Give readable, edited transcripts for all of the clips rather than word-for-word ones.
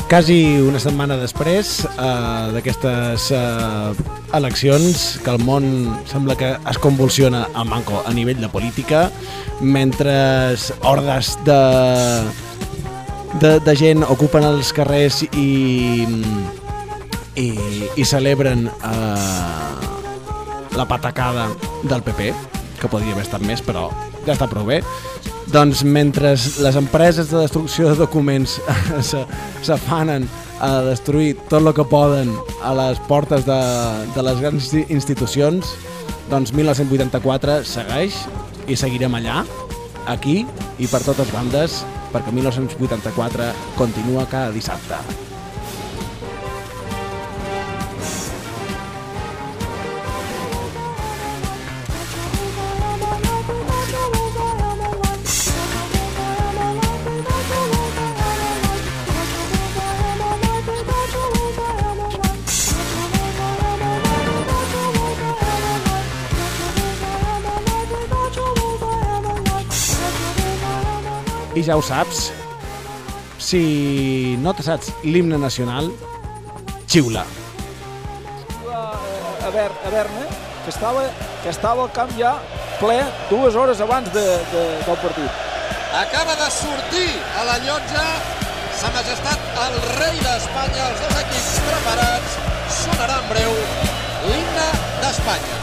Quasi una setmana després d'aquestes eleccions, que el món sembla que es convulsiona a manco a nivell de política, mentre hordes de gent ocupen els carrers i celebren la patacada del PP, que podria haver estat més, però ja està prou bé. Doncs mentre les empreses de destrucció de documents s'afanen a destruir tot el que poden a les portes de les grans institucions, doncs 1984 segueix i seguirem allà, aquí i per totes bandes, perquè 1984 continua cada dissabte. I ja ho saps, si no te saps l'himne nacional, xiula. A Berna, que estava al camp ja ple 2 hores abans del partit. Acaba de sortir a la llotja Sa Majestat el rei d'Espanya, els 2 equips preparats, sonarà en breu l'himne d'Espanya.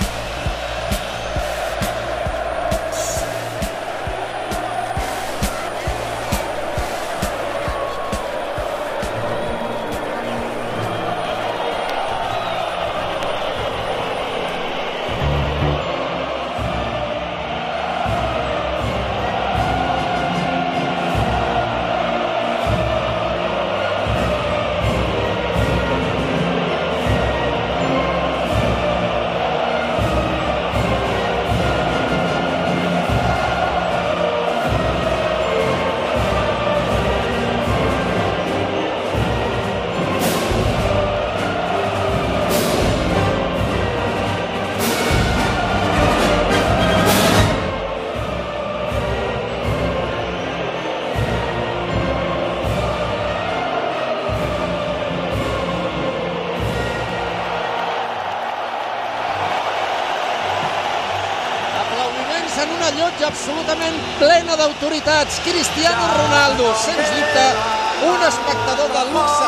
En una llotja absolutament plena d'autoritats. Cristiano Ronaldo, sens dubte, un espectador de luxe.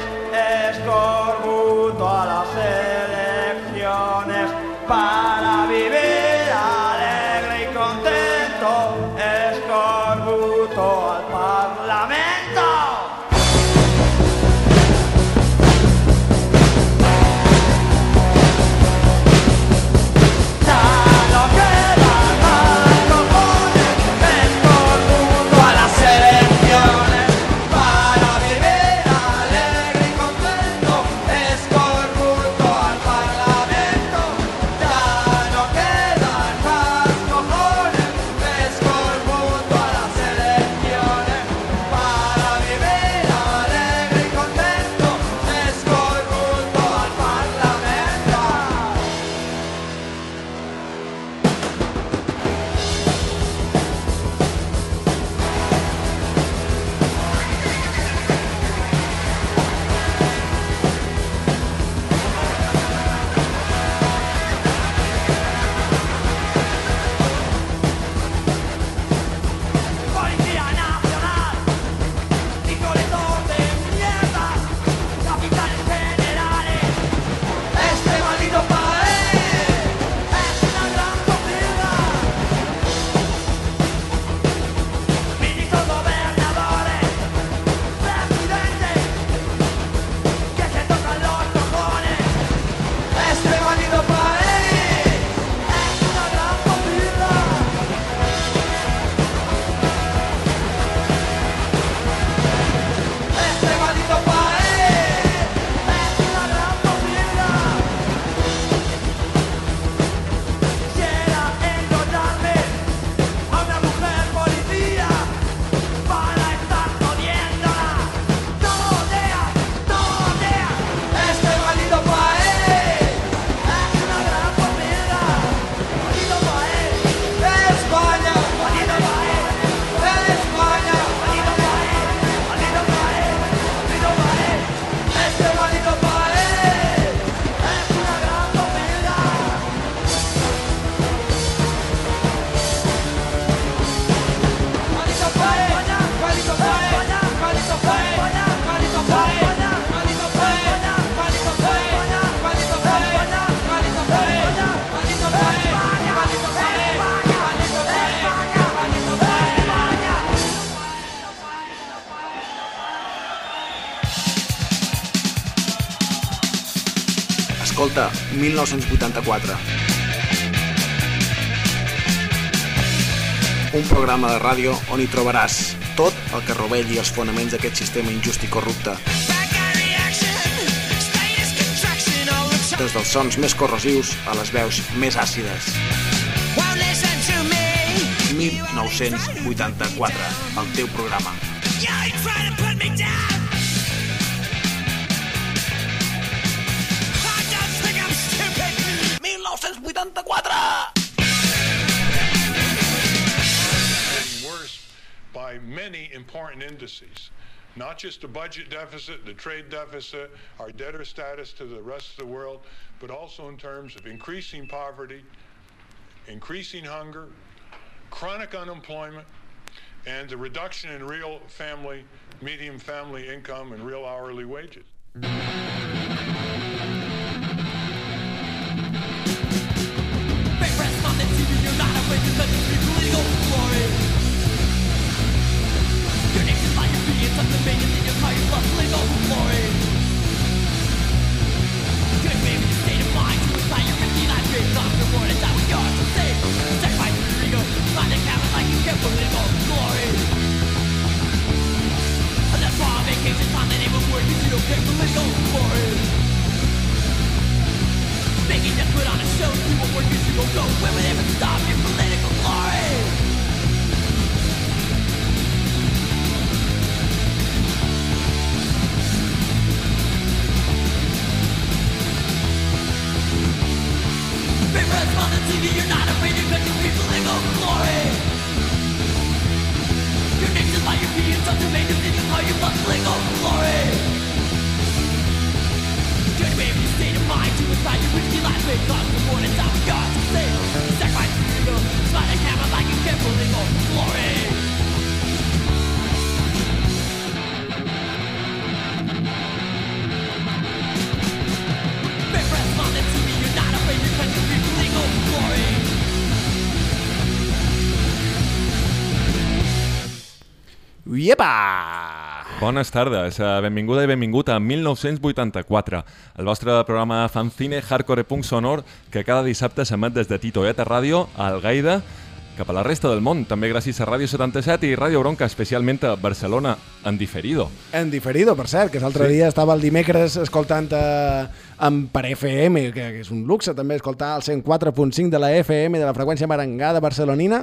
Escorbuto a las elecciones para vivir alegre y contento. Escorbuto al Parlamento. Para vivir alegre. Escolta, 1984. Un programa de ràdio on hi trobaràs tot el que rovelli els fonaments d'aquest sistema injust i corrupte. Des dels sons més corrosius a les veus més àcides. 1984, el teu programa. By many important indices, not just the budget deficit, the trade deficit, our debtor status to the rest of the world, but also in terms of increasing poverty, increasing hunger, chronic unemployment, and the reduction in real family, median family income and real hourly wages. Iepa! Bones tardes, benvinguda i benvingut a 1984, el vostre programa fanzine hardcore punk sonor que cada dissabte s'emet des de Titoeta Ràdio a Algaida cap a la resta del món, també gràcies a Ràdio 77 i Ràdio Bronca, especialment a Barcelona, en diferido. En diferido, per cert, que l'altre dia estava el dimecres escoltant per FM, que és un luxe també escoltar el 104.5 de la FM, de la freqüència marangada barcelonina,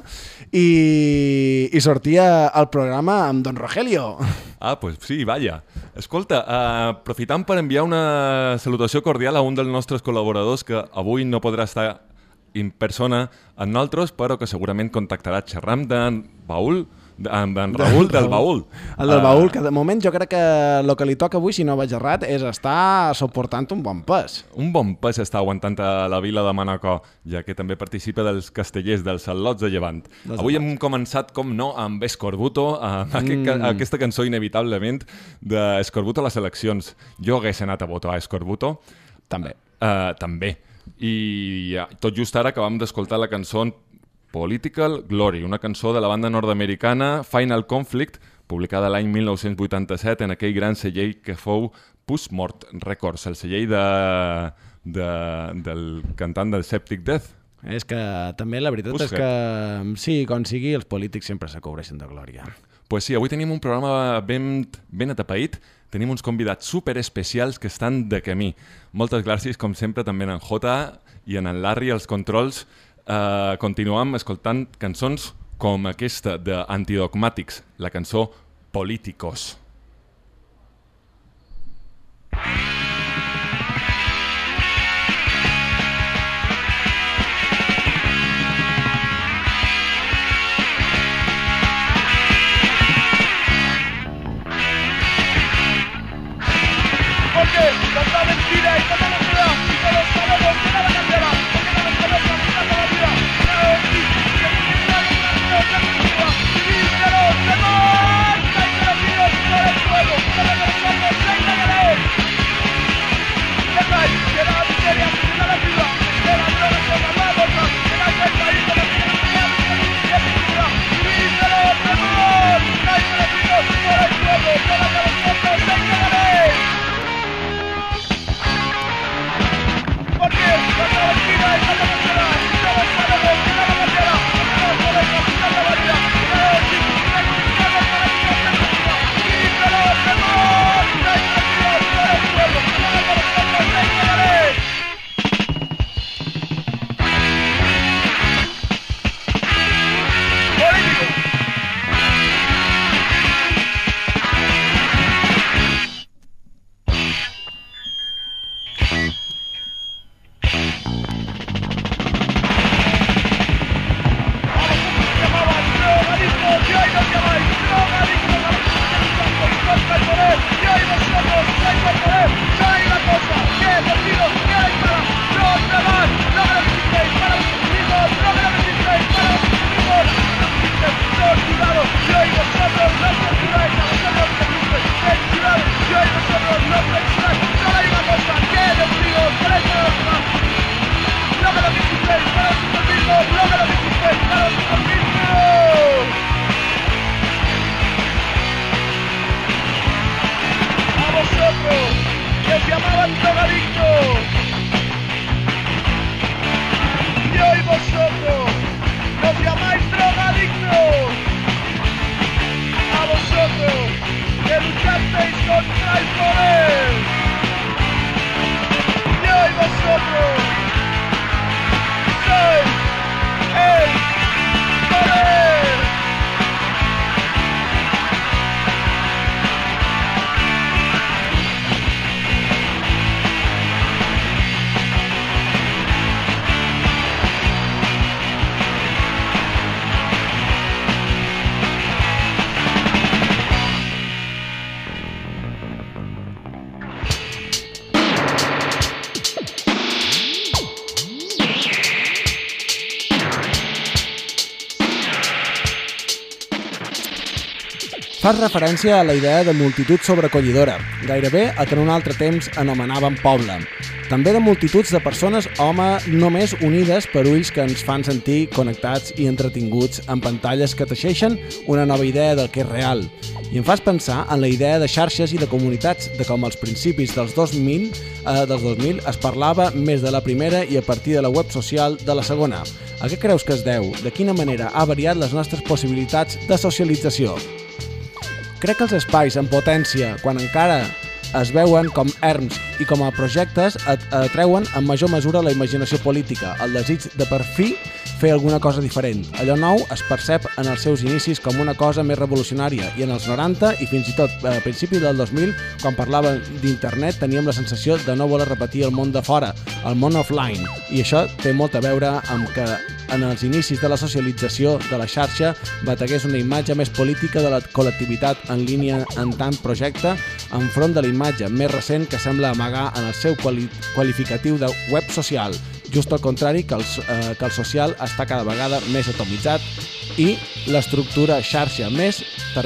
i sortia el programa amb Don Rogelio. Ah, pues sí, vaja. Escolta, aprofitant per enviar una salutació cordial a un dels nostres col·laboradors que avui no podrà estar en persona amb nosaltres, però que segurament contactarà xerram d'en Baül, d'en Raül del Baül. El del Baül, que de moment jo crec que el que li toca avui, si no vaig errat, és estar suportant un bon pes. Un bon pes està aguantant a la vila de Manacor, ja que també participa dels castellers, dels al·lots de Llevant. Avui hem començat, com no, amb Escorbuto, aquesta cançó inevitablement d'Escorbuto a les eleccions. Jo hagués anat a votar a Escorbuto. També. També. I tot just ara acabam d'escoltar la cançó Political Glory, una cançó de la banda nord-americana Final Conflict, publicada l'any 1987 en aquell gran celler que fou Pushmort Records, el celler del cantant del Septic Death. És que també la veritat és que sí, com sigui, els polítics sempre se cobreixen de glòria. Pues sí, avui tenim un programa ben atapeït. Tenim uns convidats super especials que estan de camí. Moltes gràcies, com sempre, també en Jota i en Larry, els controls. Continuem escoltant cançons com aquesta d'Antidogmàtics, la cançó Políticos. Tanta mentira y tanta locura, y todos sabemos que nada cambiará, porque no nos conozca ni toda la vida. Pero sí, que vivir la vida no se actúa, vivir de los demás, hay que los estaban drogadictos. Y hoy vosotros nos llamáis drogadictos. A vosotros que luchasteis contra el poder. Y hoy vosotros sois el poder. Fas referència a la idea de multitud sobrecollidora, gairebé el que en un altre temps anomenàvem poble. També de multituds de persones, home, només unides per ulls que ens fan sentir connectats i entretinguts en pantalles que teixeixen una nova idea del que és real. I em fas pensar en la idea de xarxes i de comunitats, de com als principis dels 2000 es parlava més de la primera i a partir de la web social de la segona. A què creus que es deu? De quina manera ha variat les nostres possibilitats de socialització? Crec que els espais en potència, quan encara es veuen com erms i com a projectes, atreuen en major mesura la imaginació política, el desig de per fi fer alguna cosa diferent. Allò nou es percep en els seus inicis com una cosa més revolucionària i en els 90 i fins i tot a principis del 2000, quan parlàvem d'internet, teníem la sensació de no voler repetir el món de fora, el món offline. I això té molt a veure amb que en els inicis de la socialització de la xarxa bategués una imatge més política de la col·lectivitat en línia en tant projecte enfront de la imatge més recent que sembla amagar en el seu qualificatiu de web social. Just al contrari que el social està cada vegada més atomitzat i l'estructura xarxa més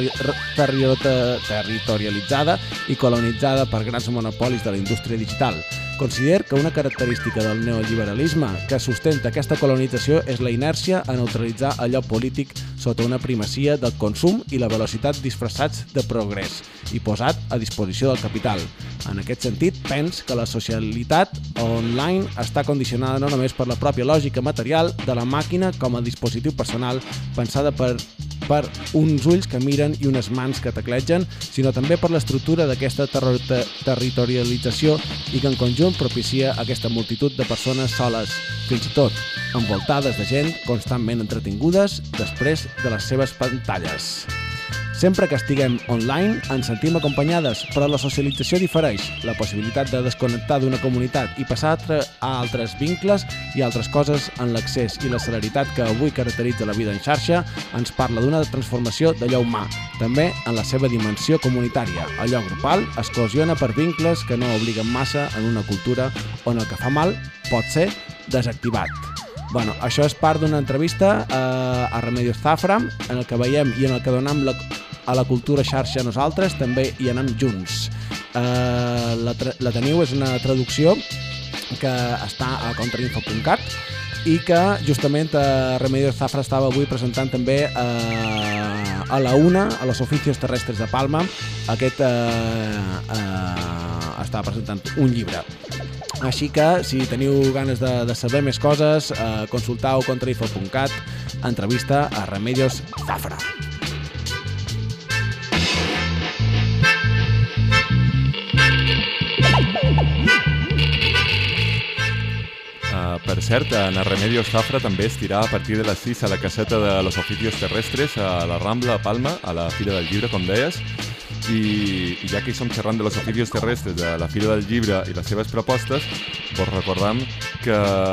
territorialitzada i colonitzada per grans monopolis de la indústria digital. Considero que una característica del neoliberalisme que sustenta aquesta colonització és la inèrcia a neutralitzar allò polític sota una primacia del consum i la velocitat disfressats de progrés i posat a disposició del capital. En aquest sentit, pens que la socialitat online està condicionada no només per la pròpia lògica material de la màquina com a dispositiu personal pensada per uns ulls que miren i unes mans que teclegen, sinó també per l'estructura d'aquesta territorialització i que en conjunt propicia aquesta multitud de persones soles, fins i tot envoltades de gent constantment entretingudes després de les seves pantalles. Sempre que estiguem online ens sentim acompanyades, però la socialització difereix. La possibilitat de desconnectar d'una comunitat i passar a altres vincles i altres coses en l'accés i la celeritat que avui caracteritza la vida en xarxa ens parla d'una transformació d'allò humà, també en la seva dimensió comunitària. Allò grupal es cohesiona per vincles que no obliguen massa en una cultura on el que fa mal pot ser desactivat. Bueno, això és part d'una entrevista a Remedios Zafra, en el que veiem i en el que donem a la cultura xarxa nosaltres, també hi anem junts. La teniu, és una traducció que està a contrainfo.cat i que justament Remedios Zafra estava avui presentant també a la UNA, a los oficios terrestres de Palma. Aquest està presentant un llibre. Així que, si teniu ganes de saber més coses, consultau contrainfo.cat, entrevista a Remedios Zafra. Per cert, en Remedios Zafra també estirà a partir de les 6 a la caseta de los oficios terrestres a la Rambla, a Palma, a la Fira del Llibre, com deies. I ja que hi som xerrant de los oficios terrestres, de la Fira del Llibre i les seves propostes, vos recordam que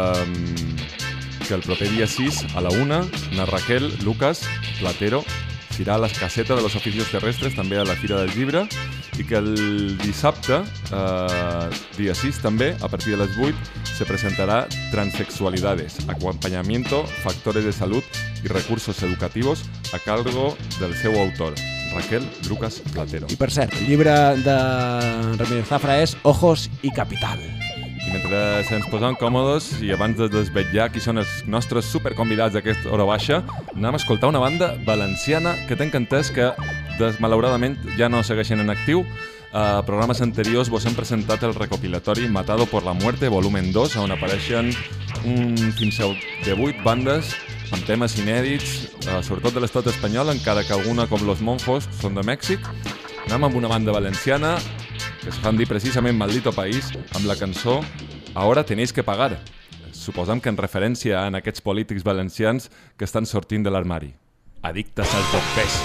el proper dia 6 a la 1, na Raquel, Lucas, Platero, serà a la caseta de los oficios terrestres, també a la Fira del Llibre, i que el dissabte, dia 6 també, a partir de les 8, se presentarà Transexualidades, acompañamiento, factores de salud y recursos educativos a cargo del seu autor, Raquel Lucas Platero. I per cert, el llibre de Remedios Zafra és Ojos y Capital. I mentre ens posem còmodes i abans de desvetllar qui són els nostres superconvidats d'aquesta hora baixa, anem a escoltar una banda valenciana que tenc entès que malauradament ja no segueixen en actiu. a programes anteriors vos hem presentat el recopilatori Matado por la Muerte, volumen 2, on apareixen fins a 8 bandes amb temes inèdits, sobretot de l'estat espanyol, encara que alguna, com Los Monjos, són de Mèxic. Anem amb una banda valenciana que es fan dir precisament Maldito País, amb la cançó Ahora tenéis que pagar. Suposem que en referència a aquests polítics valencians que estan sortint de l'armari. Addictes als bombers.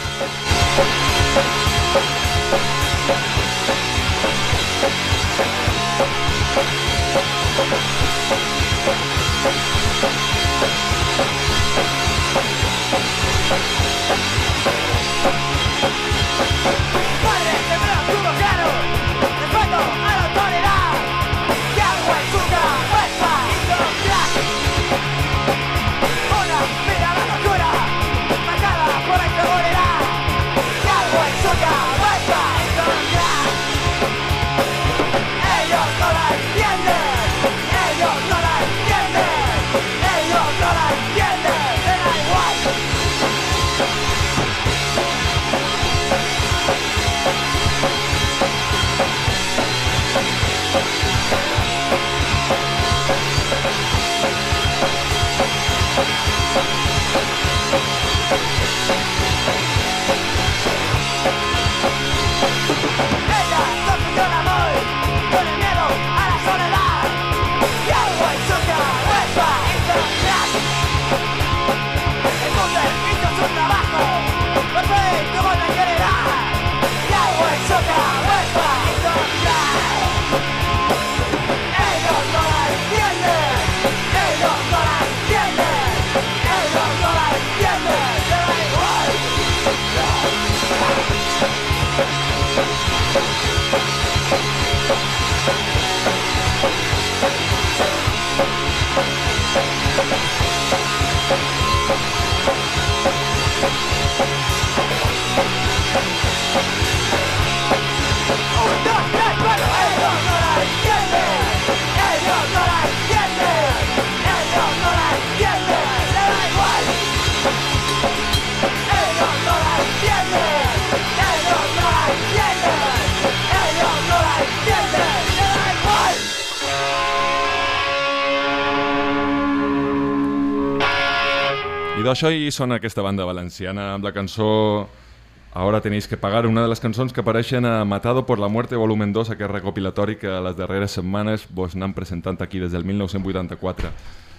D'això hi sona aquesta banda valenciana amb la cançó Ahora tenéis que pagar, una de les cançons que apareixen a Matado por la Muerte, volumen 2, aquest recopilatori que les darreres setmanes vos n'han presentant aquí des del 1984.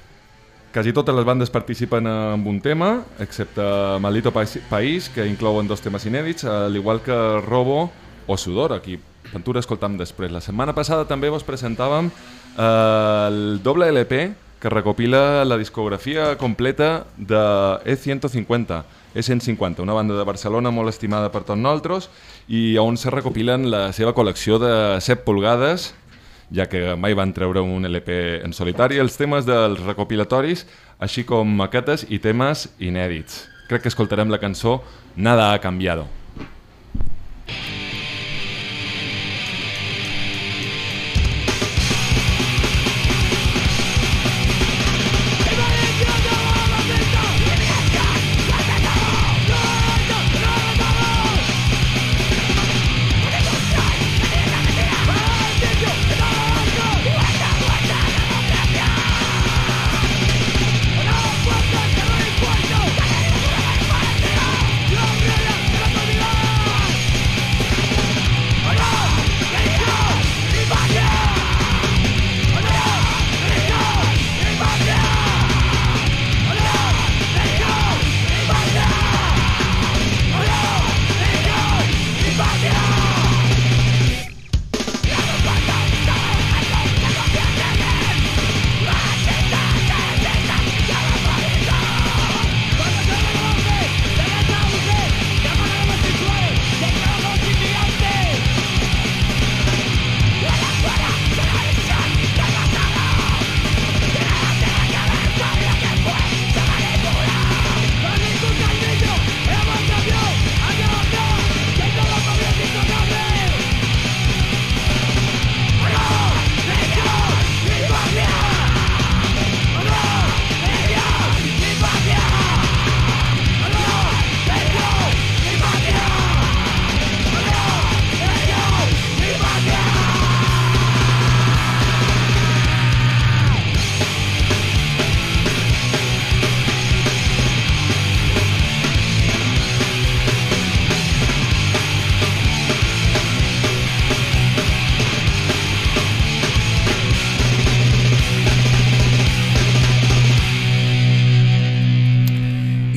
Quasi totes les bandes participen amb un tema, excepte Maldito País, que inclouen 2 temes inèdits, al igual que Robo o Sudor, aquí Ventura escoltam després. La setmana passada també vos presentàvem el doble LP que recopila la discografia completa de E150, E150, una banda de Barcelona molt estimada per tots nosaltres i on se recopilen la seva col·lecció de 7 polgades, ja que mai van treure un LP en solitari, els temes dels recopilatoris, així com maquetes i temes inèdits. Crec que escoltarem la cançó Nada ha cambiado. La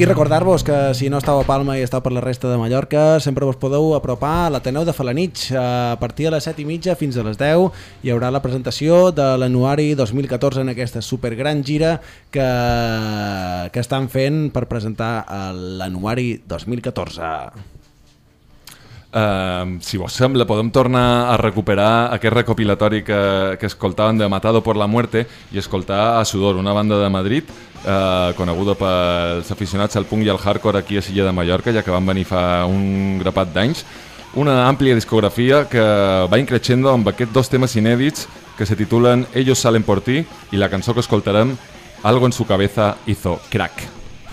I recordar-vos que si no estàu a Palma i estàu per la resta de Mallorca, sempre vos podeu apropar a l'Ateneu de Felanitx. A partir de les 7:30 fins a les 10 hi haurà la presentació de l'Anuari 2014 en aquesta supergran gira que estan fent per presentar l'Anuari 2014. Si vos sembla, podem tornar a recuperar aquest recopilatori que escoltaven de Matado por la Muerte i escoltar a Sudor, una banda de Madrid coneguda pels aficionats al punk i al hardcore aquí a Silla de Mallorca, ja que van venir fa un grapat d'anys. Una àmplia discografia que va increixendo amb aquests dos temes inèdits que se titulen Ellos salen por ti i la cançó que escoltarem, Algo en su cabeza hizo crack.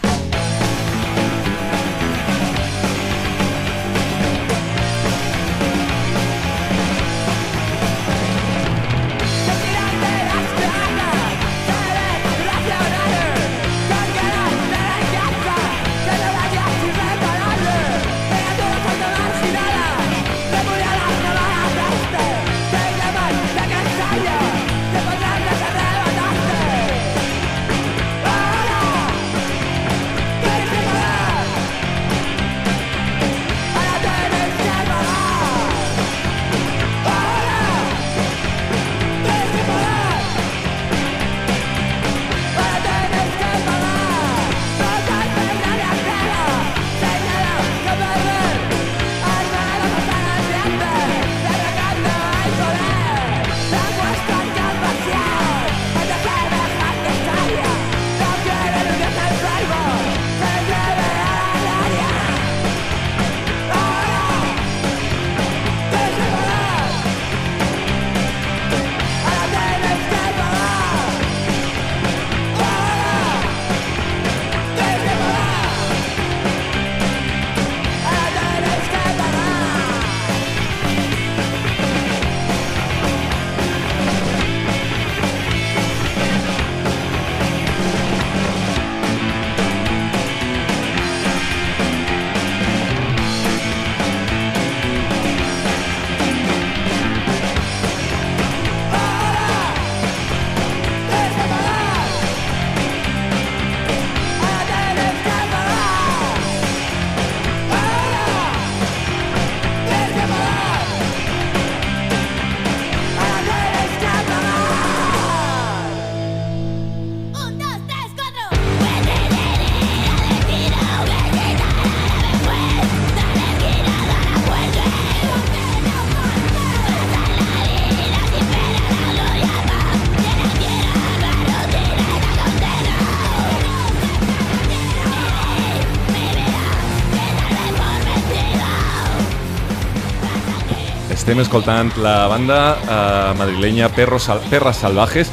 Estem escoltant la banda madrilenya Perras Salvajes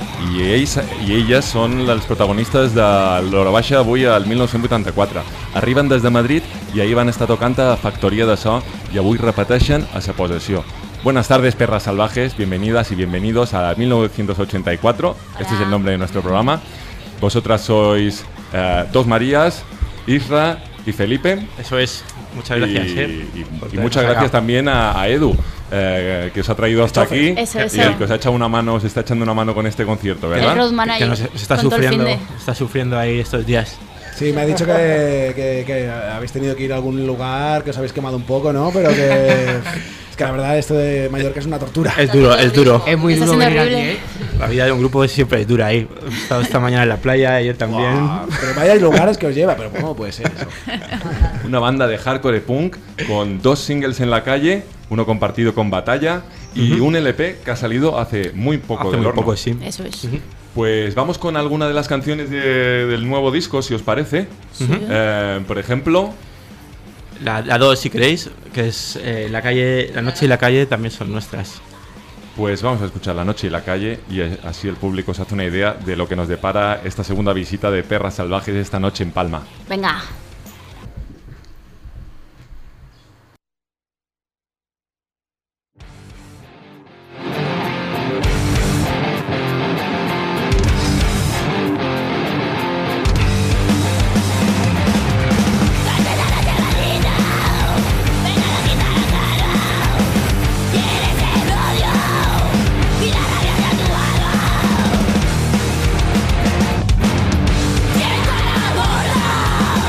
i elles són els protagonistes de l'Hora Baixa avui al 1984. Arriben des de Madrid i ahir van estar tocant a Factoria de So i avui repeteixen a Sa Possessió. Buenas tardes, Perras Salvajes, bienvenidas y bienvenidos a 1984. Hola. Este es el nombre de nuestro programa. Vosotras sois dos Marías, Isra y Felipe. Eso es. Muchas gracias. Y muchas gracias también a Edu, que os ha traído hasta aquí. Eso. Y que os ha echado una mano, os está echando una mano con este concierto, ¿verdad? El road manager. Que nos está sufriendo ahí estos días. Sí, me ha dicho que habéis tenido que ir a algún lugar, que os habéis quemado un poco, ¿no? Pero que la verdad esto de Mallorca es una tortura. Es duro. Es muy duro venir aquí, La vida de un grupo siempre es dura ahí. He estado esta mañana en la playa, ayer también. Wow, pero vaya hay lugares que os lleva, pero ¿cómo puede ser eso? Una banda de hardcore punk con 2 singles en la calle, uno compartido con Batalla y un LP que ha salido hace muy poco. Sí. Eso es. Pues vamos con alguna de las canciones del nuevo disco, si os parece. Por ejemplo... La 2, si queréis, que es La Noche y la Calle, también son nuestras. Pues vamos a escuchar La Noche y la Calle y así el público se hace una idea de lo que nos depara esta segunda visita de Perras Salvajes esta noche en Palma. Venga. Tiempo la gorda.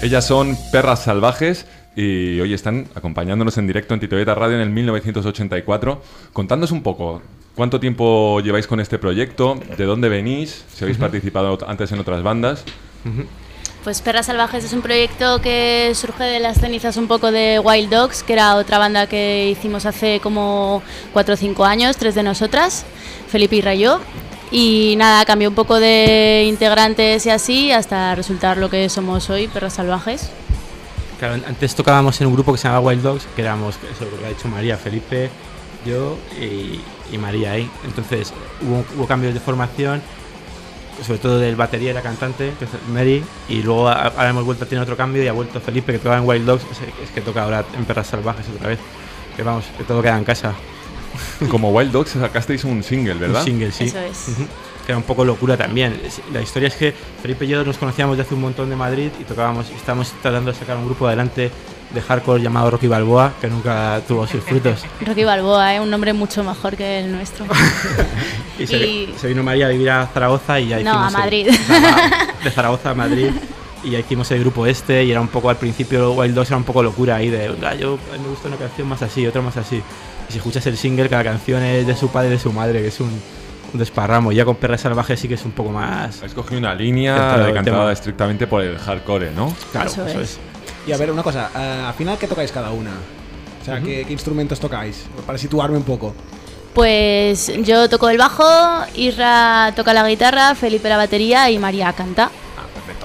Ellas son Perras Salvajes y hoy están acompañándonos en directo en Tito Beta Radio en el 1984. Contándonos un poco, ¿cuánto tiempo lleváis con este proyecto? ¿De dónde venís? Si habéis participado antes en otras bandas. Pues Perras Salvajes es un proyecto que surge de las cenizas un poco de Wild Dogs, que era otra banda que hicimos hace como 4 o 5 años, 3 de nosotras, Felipe y Rayo. Y nada, cambió un poco de integrantes y así hasta resultar lo que somos hoy, Perras Salvajes. Claro, antes tocábamos en un grupo que se llamaba Wild Dogs, que éramos, eso lo que ha dicho María, Felipe, yo y María ahí. Entonces hubo cambios de formación, sobre todo del batería y la cantante, que es Mary, y luego ahora hemos vuelto a tener otro cambio y ha vuelto Felipe, que tocaba en Wild Dogs, es que toca ahora en Perras Salvajes otra vez. Que vamos, que todo queda en casa. Como Wild Dogs sacasteis un single, ¿verdad? Un single, sí. Eso es. Que era un poco locura también. La historia es que Felipe y yo nos conocíamos de hace un montón de Madrid y estábamos tratando de sacar un grupo adelante de hardcore llamado Rocky Balboa, que nunca tuvo sus frutos. Rocky Balboa, un nombre mucho mejor que el nuestro. y se vino María a vivir a Zaragoza y ya hicimos... No, a Madrid. De Zaragoza a Madrid. Y ya hicimos el grupo y era un poco, al principio Wild Dogs era un poco locura ahí de, yo me gusta una canción más así, otra más así. Y si escuchas el single, cada canción es de su padre y de su madre, que es un desparramo. Ya con Perras Salvajes sí que es un poco más... Has cogido una línea decantada estrictamente por el hardcore, ¿no? Claro, eso es. Y a ver, una cosa, al final, ¿qué tocáis cada una? O sea, ¿qué instrumentos tocáis? Para situarme un poco. Pues yo toco el bajo, Isra toca la guitarra, Felipe la batería y María canta. Ah, perfecto.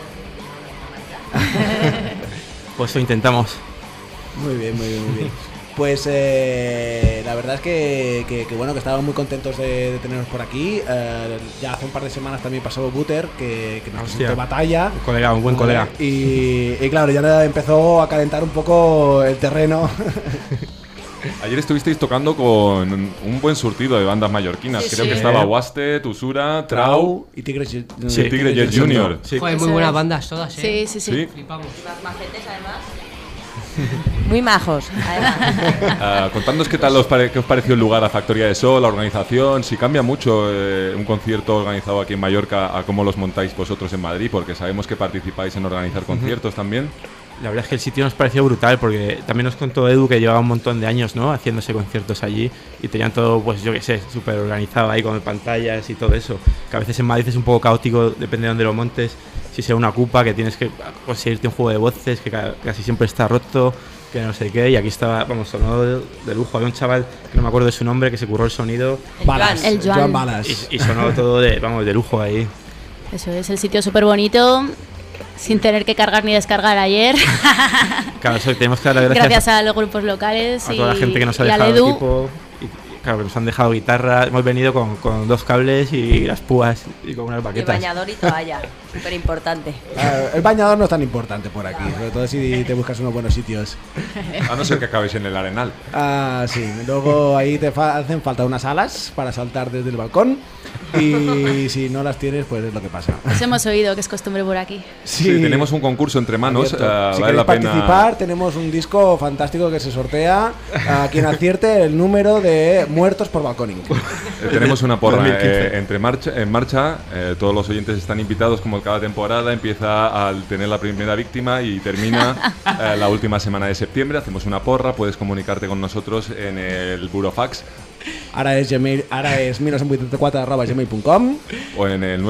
Pues lo intentamos. Muy bien, muy bien, muy bien. Pues la verdad es que bueno, que estábamos muy contentos de teneros por aquí. Ya hace un par de semanas también pasó Butter, que nos presentó Batalla. Un colega, un buen colega. Y claro, ya empezó a calentar un poco el terreno. Ayer estuvisteis tocando con un buen surtido de bandas mallorquinas. Creo que estaba Wasted, Usura, Trau y Tigre Jet Junior. Sí. Joder, muy buenas bandas todas, Sí. Flipamos. Las macetes, además. Muy majos, además. Contadnos qué tal qué os pareció el lugar, a Factoría de Sol, la organización, si cambia mucho un concierto organizado aquí en Mallorca a cómo los montáis vosotros en Madrid, porque sabemos que participáis en organizar conciertos también. La verdad es que el sitio nos pareció brutal, porque también nos contó Edu que llevaba un montón de años, ¿no?, haciéndose conciertos allí y tenían todo, pues yo qué sé, súper organizado ahí con pantallas y todo eso, que a veces en Madrid es un poco caótico, depende de dónde lo montes. Si sea una cupa, que tienes que conseguirte un juego de voces que casi siempre está roto, que no sé qué, y aquí estaba, vamos, sonó de lujo. Había un chaval que no me acuerdo de su nombre, que se curró el sonido. El Joan Balas. Y sonó todo de lujo ahí. Eso es, el sitio súper bonito, sin tener que cargar ni descargar ayer. Claro, eso tenemos que dar gracias a los grupos locales a toda la gente que nos ha dejado el equipo. Claro, que nos han dejado guitarra, hemos venido con 2 cables y las púas y con unas baquetas. Y bañador y toalla, súper importante. El bañador no es tan importante por aquí, sobre todo si te buscas unos buenos sitios. A no ser que acabes en el Arenal. Sí, luego ahí te hacen falta unas alas para saltar desde el balcón y si no las tienes, pues es lo que pasa. Pues hemos oído que es costumbre por aquí. Sí, tenemos un concurso entre manos. Si vale queréis la participar, pena... tenemos un disco fantástico que se sortea a quien acierte el número de muertos por balconing. Tenemos una porra en marcha. Todos los oyentes están invitados, como cada temporada. Empieza al tener la primera víctima y termina la última semana de septiembre. Hacemos una porra. Puedes comunicarte con nosotros en el burofax. Ahora es 1984@gmail.com o en el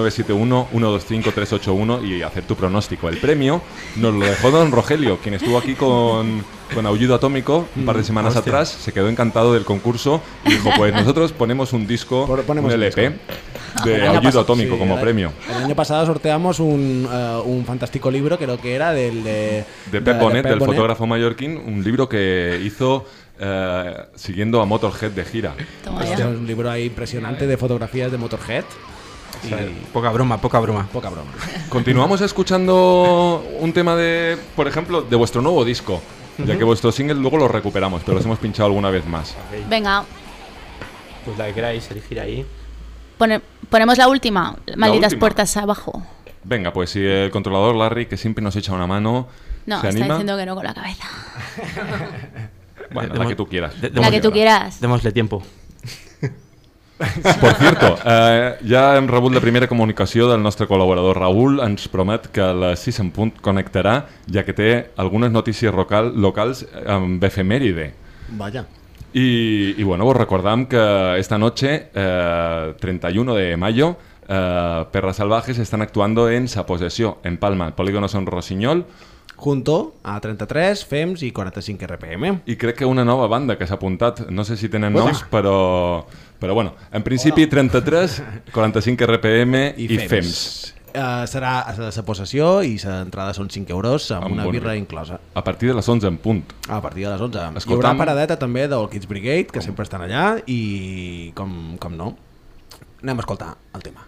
971-125-381 y hacer tu pronóstico. El premio nos lo dejó don Rogelio, quien estuvo aquí con Aullido Atómico un par de semanas atrás. Se quedó encantado del concurso y dijo, pues nosotros ponemos un disco, un LP de Aullido Atómico como premio. El año pasado sorteamos un fantástico libro, creo que era de Pep Bonet, del fotógrafo mallorquín, un libro que hizo siguiendo a Motorhead de gira. Es un libro ahí impresionante de fotografías de Motorhead. Y poca broma. Continuamos escuchando un tema de, por ejemplo, de vuestro nuevo disco, ya que vuestro single luego lo recuperamos, pero los hemos pinchado alguna vez más. Venga. Pues la que queráis elegir ahí. Ponemos la última, Malditas última. Puertas abajo. Venga, pues si el controlador Larry, que siempre nos echa una mano, no, se está anima. diciendo que no con la cabeza. Bueno, la que tú quieras. La que tú quieras. Démosle tiempo. Per cierto, ja hem rebut la primera comunicació del nostre col·laborador Raül. Ens promet que a les 6 en punt connectarà, ja que té algunes notícies locals amb efemèride. Vaya. Y bueno, vos recordam que esta noche, 31 de mayo, Perras Salvajes están actuando en Sa Possessió, en Palma, Polígono Son Rossinyol. Junto a 33, FEMS i 45 RPM. I crec que una nova banda que s'ha apuntat, no sé si tenen noms, però bueno, en principi 33, 45 RPM i FEMS. Serà a la possessió i l'entrada són 5 euros amb una birra inclosa. A partir de les 11 en punt. A partir de les 11. Hi haurà paradeta també del Kids Brigade, que sempre estan allà, i com no, anem a escoltar el tema.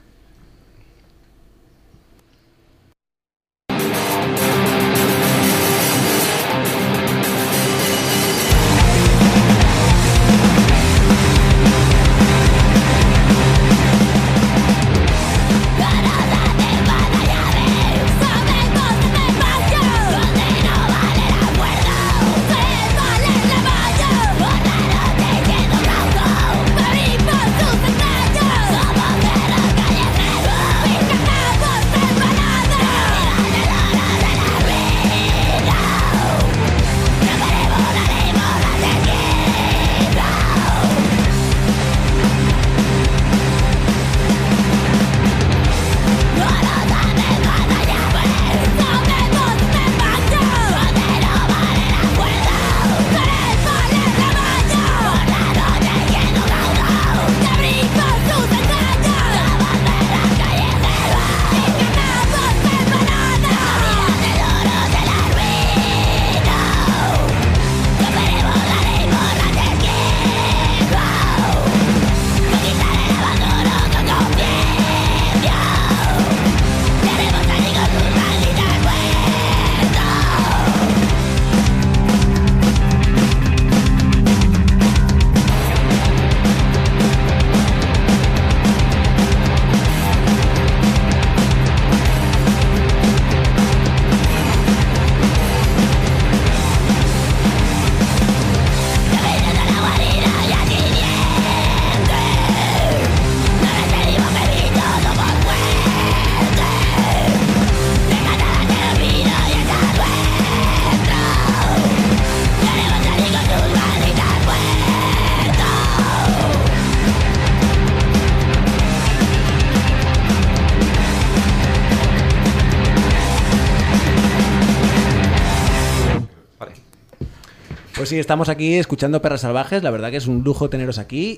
Pues sí, estamos aquí escuchando Perras Salvajes. La verdad que es un lujo teneros aquí.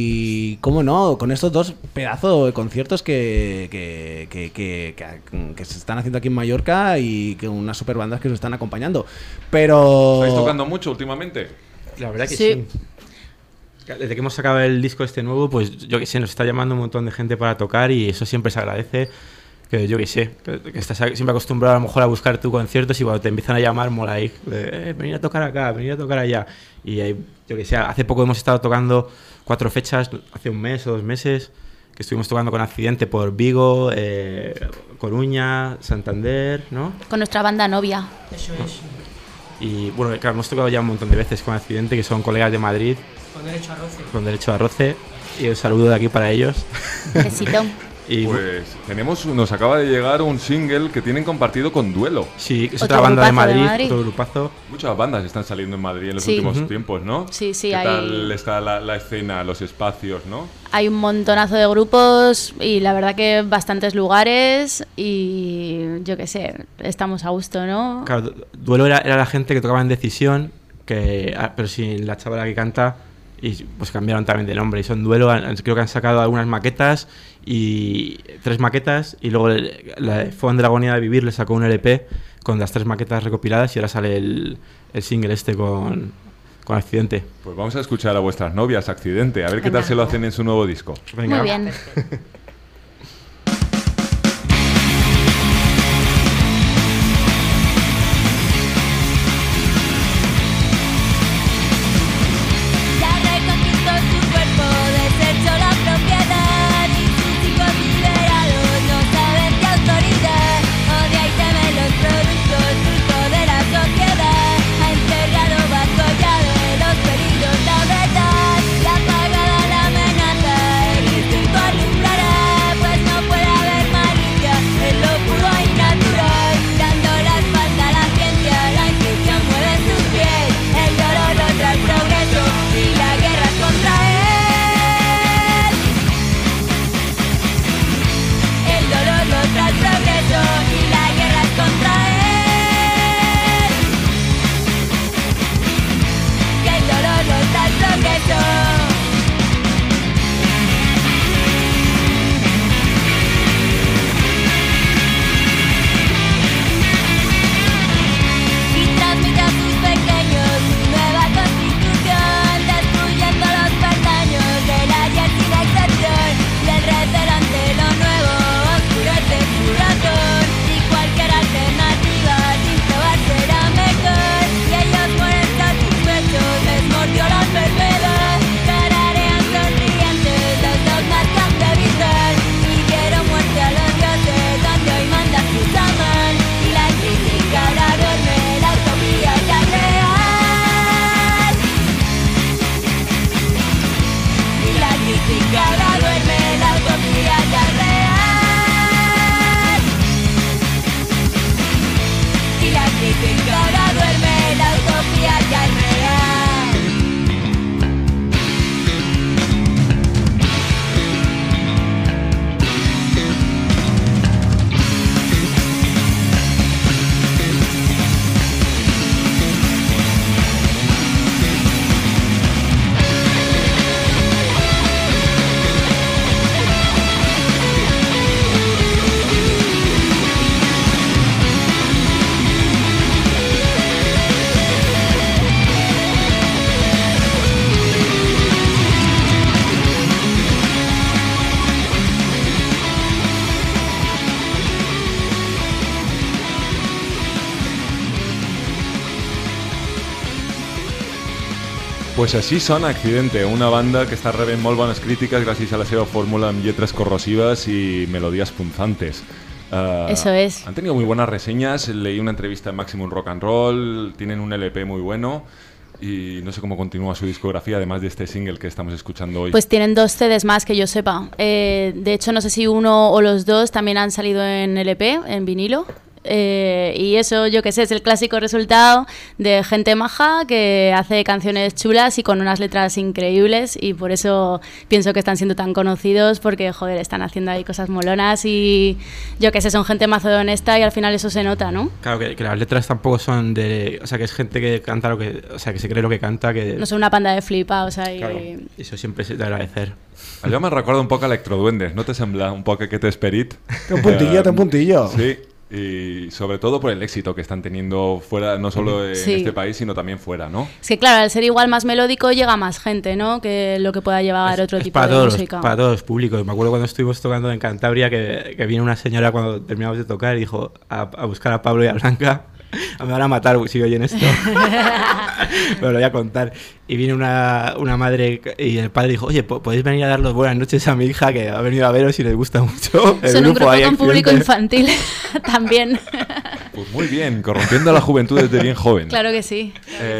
Y, cómo no, con estos dos pedazos de conciertos que se están haciendo aquí en Mallorca y que unas super bandas que nos están acompañando. Pero... ¿Estáis tocando mucho últimamente? La verdad que sí. Desde que hemos sacado el disco este nuevo, pues yo que sé, nos está llamando un montón de gente para tocar y eso siempre se agradece. Que yo que sé, que estás siempre acostumbrado a lo mejor a buscar tus conciertos y cuando te empiezan a llamar mola ahí, venir a tocar acá, venir a tocar allá. Y ahí, yo que sé, hace poco hemos estado tocando 4 fechas, hace un mes o 2 meses, que estuvimos tocando con Accidente por Vigo, Coruña, Santander, ¿no? Con nuestra banda Novia. Eso es. Y bueno, claro, hemos tocado ya un montón de veces con Accidente, que son colegas de Madrid. Con Derecho a Roce. Con Derecho a Roce. Y un saludo de aquí para ellos. Besito. Y pues nos acaba de llegar un single que tienen compartido con Duelo. Sí, es otra banda de Madrid, otro grupazo. Muchas bandas están saliendo en Madrid en los últimos tiempos, ¿no? Sí, sí. ¿Qué tal está la escena, los espacios, no? Hay un montonazo de grupos y la verdad que bastantes lugares y yo qué sé, estamos a gusto, ¿no? Claro, Duelo era la gente que tocaba en Decisión, pero sin la chavala que canta. Y pues cambiaron también de nombre y son Duelo, creo que han sacado algunas maquetas y 3 maquetas y luego la Fue de la Agonía de Vivir le sacó un LP con las 3 maquetas recopiladas y ahora sale el single este con Accidente. Pues vamos a escuchar a vuestras novias, Accidente, a ver qué tal se lo hacen en su nuevo disco. Venga. Muy bien. La apagada la amenaza. Pues així sona Accidente, una banda que està rebent molt bones crítiques gràcies a la seva fórmula amb lletres corrosives y melodías punzantes. Eso es. Han tenido muy buenas reseñas, leí una entrevista en Maximum Rock and Roll, tienen un LP muy bueno y no sé cómo continúa su discografía, además de este single que estamos escuchando hoy. Pues tienen 2 CDs más que yo sepa. De hecho, no sé si uno o los 2 también han salido en LP, en vinilo. Y eso, yo qué sé, es el clásico resultado de gente maja que hace canciones chulas y con unas letras increíbles, y por eso pienso que están siendo tan conocidos, porque joder, están haciendo ahí cosas molonas y yo qué sé, son gente mazo honesta y al final eso se nota, ¿no? Claro, que las letras tampoco son de... O sea, que es gente que canta lo que... O sea, que se cree lo que canta, que... No son una panda de flipaos ahí. Claro, eso siempre es de agradecer. Allò me recorda un poc a Electroduendes, ¿no te sembla un poc aquest esperit? Té un puntillo. Sí, y sobre todo por el éxito que están teniendo fuera, no solo en este país, sino también fuera, ¿no? Es que claro, al ser igual más melódico llega más gente, ¿no? Que lo que pueda llevar otro tipo de música. Para todos los públicos. Me acuerdo cuando estuvimos tocando en Cantabria que vino una señora cuando terminamos de tocar y dijo a buscar a Pablo y a Blanca. Me van a matar si oyen esto. Pero lo voy a contar. Y vino una madre y el padre dijo: oye, ¿podéis venir a dar las buenas noches a mi hija, que ha venido a veros y les gusta mucho el Son grupo? un grupo con público infantil también. Pues muy bien, corrompiendo a la juventud desde bien joven. Claro que sí.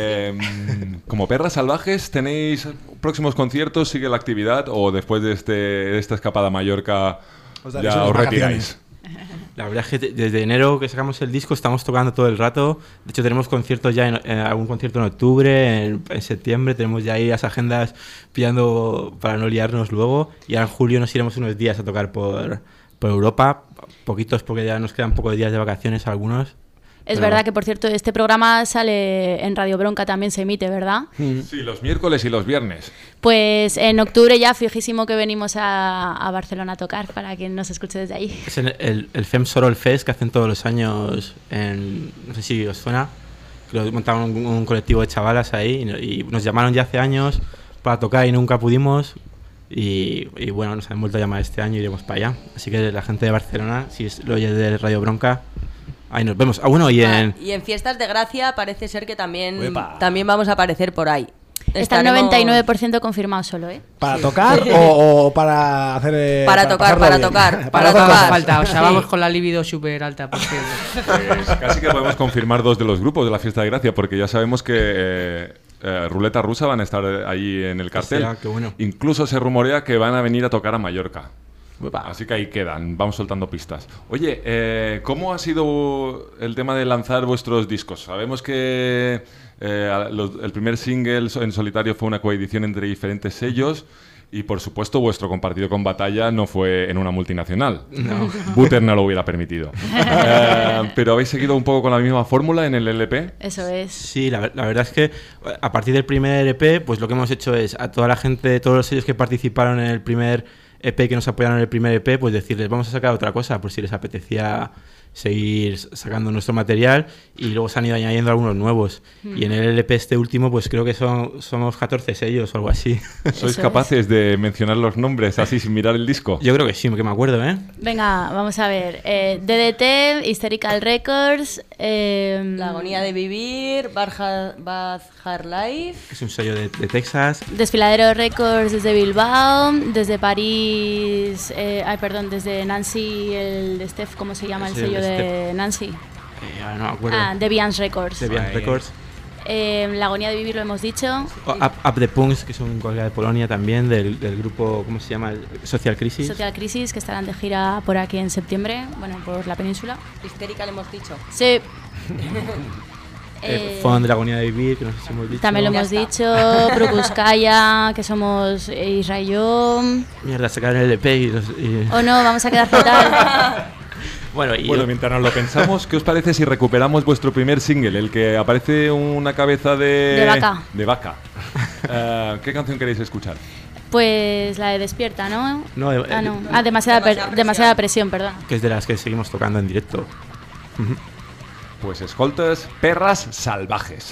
Como Perras Salvajes, ¿tenéis próximos conciertos? ¿Sigue la actividad? ¿O después de esta escapa a Mallorca ya os retiráis? La verdad es que desde enero que sacamos el disco estamos tocando todo el rato. De hecho tenemos conciertos ya, algún concierto en octubre, en septiembre. Tenemos ya ahí las agendas pillando para no liarnos luego. Y ahora en julio nos iremos unos días a tocar por Europa. Poquitos, porque ya nos quedan pocos días de vacaciones algunos. Es verdad que, por cierto, este programa sale en Radio Bronca, también se emite, ¿verdad? Sí, los miércoles y los viernes. Pues en octubre ya fijísimo que venimos a Barcelona a tocar, para quien nos escuche desde ahí. Es el Fem Sorol Fest que hacen todos los años no sé si os suena, que lo montaron un colectivo de chavalas ahí y nos llamaron ya hace años para tocar y nunca pudimos. Y bueno, nos han vuelto a llamar este año y iremos para allá. Así que la gente de Barcelona, si lo oye de Radio Bronca, ahí nos vemos. Bueno, y en Fiestas de Gracia parece ser que también vamos a aparecer por ahí. Está el 99% confirmado solo, ¿eh? ¿Para tocar o para hacer...? Para tocar. Falta, o sea, vamos con la libido súper alta, por cierto. Pues casi que podemos confirmar 2 de los grupos de la Fiesta de Gracia, porque ya sabemos que Ruleta Rusa van a estar ahí en el cartel. Hostia, qué bueno. Incluso se rumorea que van a venir a tocar a Mallorca. Así que ahí quedan, vamos soltando pistas. Oye, ¿cómo ha sido el tema de lanzar vuestros discos? Sabemos que el primer single en solitario fue una coedición entre diferentes sellos y, por supuesto, vuestro compartido con Batalla no fue en una multinacional. No. Butter no lo hubiera permitido. ¿Pero habéis seguido un poco con la misma fórmula en el LP? Eso es. Sí, la verdad es que a partir del primer LP, pues lo que hemos hecho es a toda la gente, todos los sellos que participaron en el primer EP, que nos apoyaron en el primer EP, pues decirles vamos a sacar otra cosa por si les apetecía seguir sacando nuestro material, y luego se han ido añadiendo algunos nuevos. Y en el LP este último, pues creo que somos 14 sellos o algo así. ¿Sois capaces de mencionar los nombres así sin mirar el disco? Yo creo que sí, que me acuerdo, ¿eh? Venga, vamos a ver. DDT, Hysterical Records, La Agonía de Vivir, Bad Hard Life. Es un sello de Texas. Desfiladero Records desde Bilbao, desde París, desde Nancy, el de Steph, ¿cómo se llama el sello de Nancy? Ahora no me acuerdo. Deviance Records. Deviance Records. La Agonía de Vivir lo hemos dicho. Up the Punks, que es un colega de Polonia también, del grupo, ¿cómo se llama? Social Crisis. Social Crisis, que estarán de gira por aquí en septiembre, bueno, por la península. Histérica le hemos dicho. Sí. Fond de La Agonía de Vivir, que no sé si hemos dicho. También lo hemos dicho. Brucuskaya, que somos Israel y yo. Mierda, sacar el LP Oh no, vamos a quedar fatal. Bueno, mientras nos lo pensamos, ¿qué os parece si recuperamos vuestro primer single, el que aparece una cabeza de vaca? De vaca. ¿Qué canción queréis escuchar? Pues la de Despierta, ¿no? No, demasiada presión, perdón. Que es de las que seguimos tocando en directo. Pues escoltes Perras Salvajes.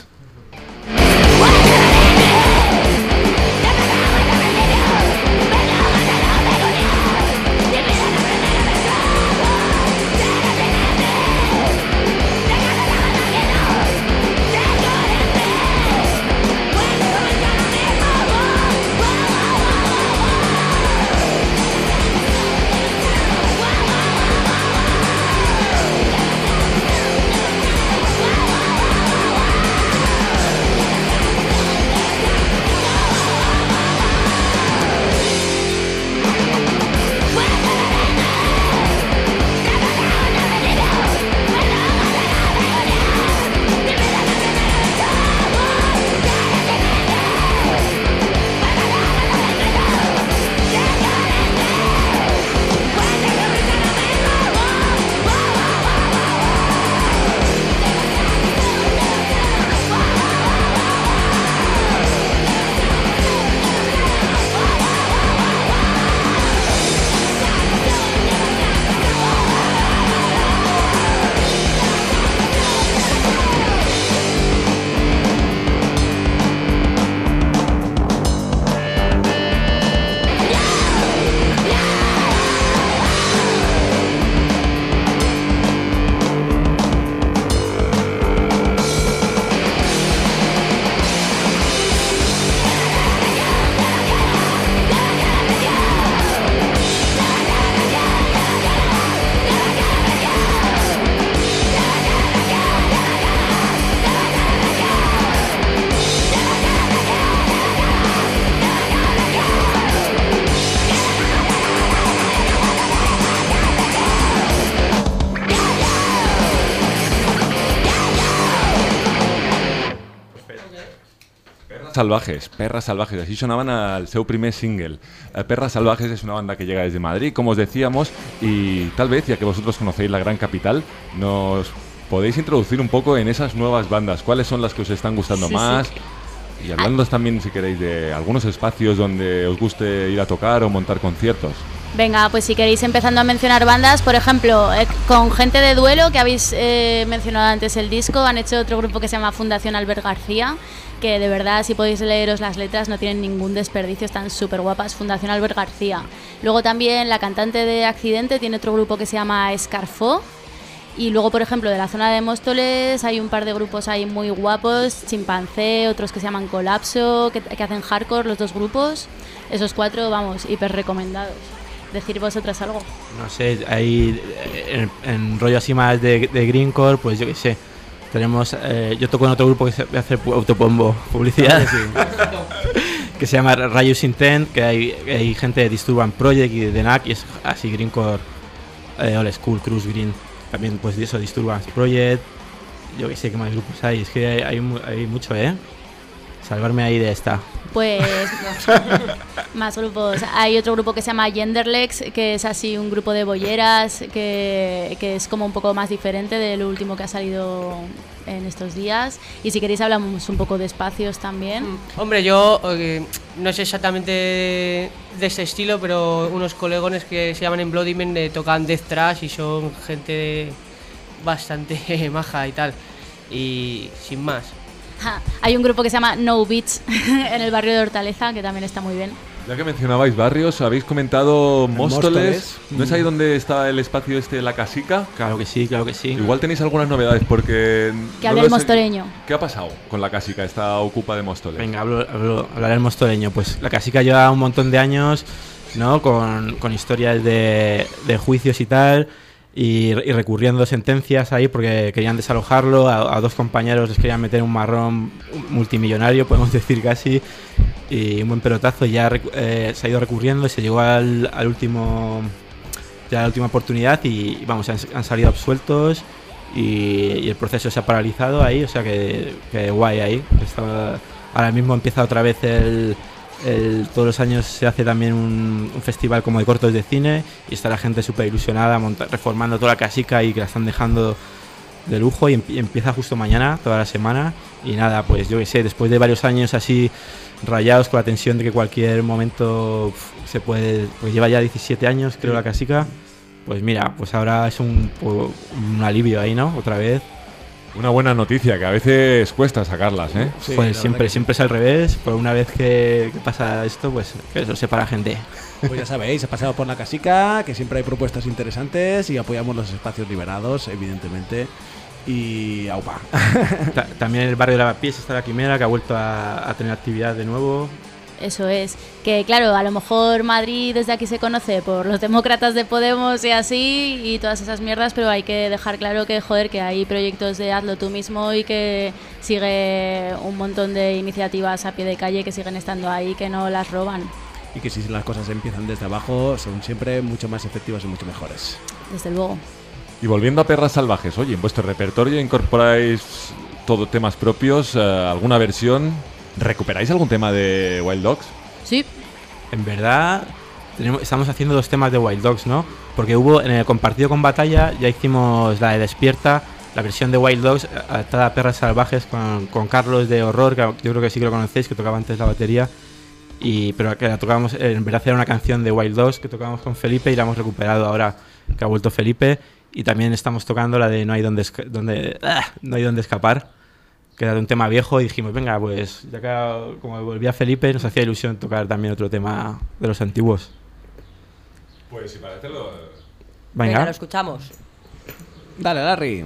Perras Salvajes, així sonaven al seu primer single. Perras Salvajes es una banda que llega desde Madrid, como os decíamos, y tal vez, ya que vosotros conocéis la gran capital, nos podéis introducir un poco en esas nuevas bandas. ¿Cuáles son las que os están gustando más? Y hablándonos también, si queréis, de algunos espacios donde os guste ir a tocar o montar conciertos. Venga, pues si queréis empezando a mencionar bandas, por ejemplo, con Gente de Duelo, que habéis mencionado antes el disco, han hecho otro grupo que se llama Fundación Albert García, que de verdad, si podéis leeros las letras, no tienen ningún desperdicio, están súper guapas. Fundación Albert García. Luego también la cantante de Accidente tiene otro grupo que se llama Escarfó. Y luego, por ejemplo, de la zona de Móstoles hay un par de grupos ahí muy guapos, Chimpancé, otros que se llaman Colapso, que hacen hardcore, los dos grupos. Esos 4, vamos, hiper recomendados. ¿Decir vosotras algo? No sé, hay en rollo así más de greencore, pues yo qué sé. Tenemos, yo toco en otro grupo que se hace autopombo, publicidad, que se llama Rayos Intent, que hay gente de Disturbance Project y de NAC, y es así greencore, old school, Cruise Green. También pues de eso, Disturbance Project, yo qué sé qué más grupos hay, es que hay mucho, salvarme ahí de esta. Pues más grupos. Hay otro grupo que se llama Genderlex, que es así un grupo de bolleras, que es como un poco más diferente de lo último que ha salido en estos días. Y si queréis hablamos un poco de espacios también. Hombre, yo no sé exactamente de ese estilo, pero unos colegones que se llaman Embodiment tocan Death Trash y son gente bastante maja y tal. Y sin más. Hay un grupo que se llama No Beats en el barrio de Hortaleza, que también está muy bien. Ya que mencionabais barrios, habéis comentado Móstoles. ¿No es ahí donde está el espacio La Casica? Claro que sí, claro que sí. Igual tenéis algunas novedades porque... Que hable el mostoleño. ¿Qué ha pasado con La Casica, esta ocupa de Móstoles? Venga, hablaré el mostoleño. Pues La Casica lleva un montón de años, ¿no? Con historias de juicios y tal. Y recurriendo sentencias ahí porque querían desalojarlo, a 2 compañeros les querían meter un marrón multimillonario, podemos decir casi, y un buen pelotazo. Ya se ha ido recurriendo y se llegó al último, ya la última oportunidad y vamos, han salido absueltos y el proceso se ha paralizado ahí, o sea que guay ahí. Ahora mismo empieza otra vez todos los años se hace también un festival como de cortos de cine y está la gente súper ilusionada reformando toda La Casica y que la están dejando de lujo y empieza justo mañana, toda la semana. Y nada, pues yo qué sé, después de varios años así rayados con la tensión de que cualquier momento se puede, pues lleva ya 17 años creo La Casica, pues mira, pues ahora es un alivio ahí, ¿no? Otra vez. Una buena noticia, que a veces cuesta sacarlas, ¿eh? Sí, pues siempre es al revés, pues una vez que pasa esto, pues que lo sepa la gente. Pues ya sabéis, he pasado por La Casica, que siempre hay propuestas interesantes y apoyamos los espacios liberados, evidentemente. Y aupa. También en el barrio de Lavapiés está La Quimera, que ha vuelto a tener actividad de nuevo. Eso es, que claro, a lo mejor Madrid desde aquí se conoce por los demócratas de Podemos y así y todas esas mierdas, pero hay que dejar claro que joder, que hay proyectos de hazlo tú mismo y que sigue un montón de iniciativas a pie de calle que siguen estando ahí, que no las roban. Y que si las cosas empiezan desde abajo son siempre mucho más efectivas y mucho mejores. Desde luego. Y volviendo a Perras Salvajes, oye, en vuestro repertorio incorporáis todo temas propios, alguna versión. ¿Recuperáis algún tema de Wild Dogs? Sí. En verdad, estamos haciendo 2 temas de Wild Dogs, ¿no? Porque hubo, en el compartido con Batalla, ya hicimos la de Despierta, la versión de Wild Dogs, adaptada a Perras Salvajes, con Carlos de Horror, que yo creo que sí que lo conocéis, que tocaba antes la batería. Pero que la tocábamos, en verdad era una canción de Wild Dogs que tocábamos con Felipe y la hemos recuperado ahora que ha vuelto Felipe. Y también estamos tocando la de No hay donde escapar, que era un tema viejo y dijimos, venga, pues ya que como volvía Felipe nos hacía ilusión tocar también otro tema de los antiguos. Pues si parece lo... Venga, lo escuchamos. Dale, Larry.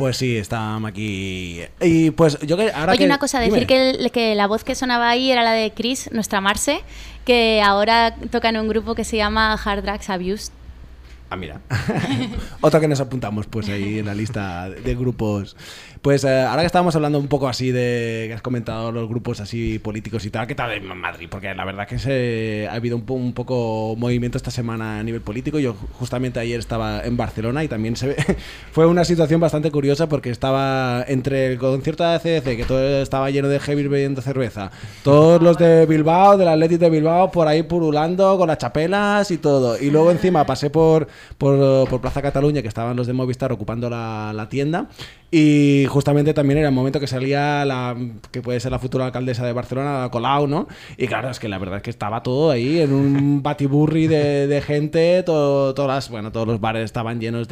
Pues sí, estábamos aquí. Y pues yo que ahora. Oye, una cosa, decir que la voz que sonaba ahí era la de Chris, nuestra Marce, que ahora toca en un grupo que se llama Hard Drugs Abuse. Ah, mira. Otro que nos apuntamos pues ahí en la lista de grupos. Pues ahora que estábamos hablando un poco así de que has comentado los grupos así políticos y tal, ¿qué tal en Madrid? Porque la verdad que ha habido un poco movimiento esta semana a nivel político. Yo justamente ayer estaba en Barcelona y también fue una situación bastante curiosa porque estaba entre el concierto de ACDC, que todo estaba lleno de heavy bebiendo cerveza, todos los de Bilbao, del Athletic de Bilbao, por ahí purulando con las chapelas y todo. Y luego encima pasé por Plaza Cataluña, que estaban los de Movistar ocupando la tienda, y justamente también era el momento que salía que puede ser la futura alcaldesa de Barcelona, Colau, ¿no? Y claro, es que la verdad es que estaba todo ahí en un batiburri de gente, todos los bares estaban llenos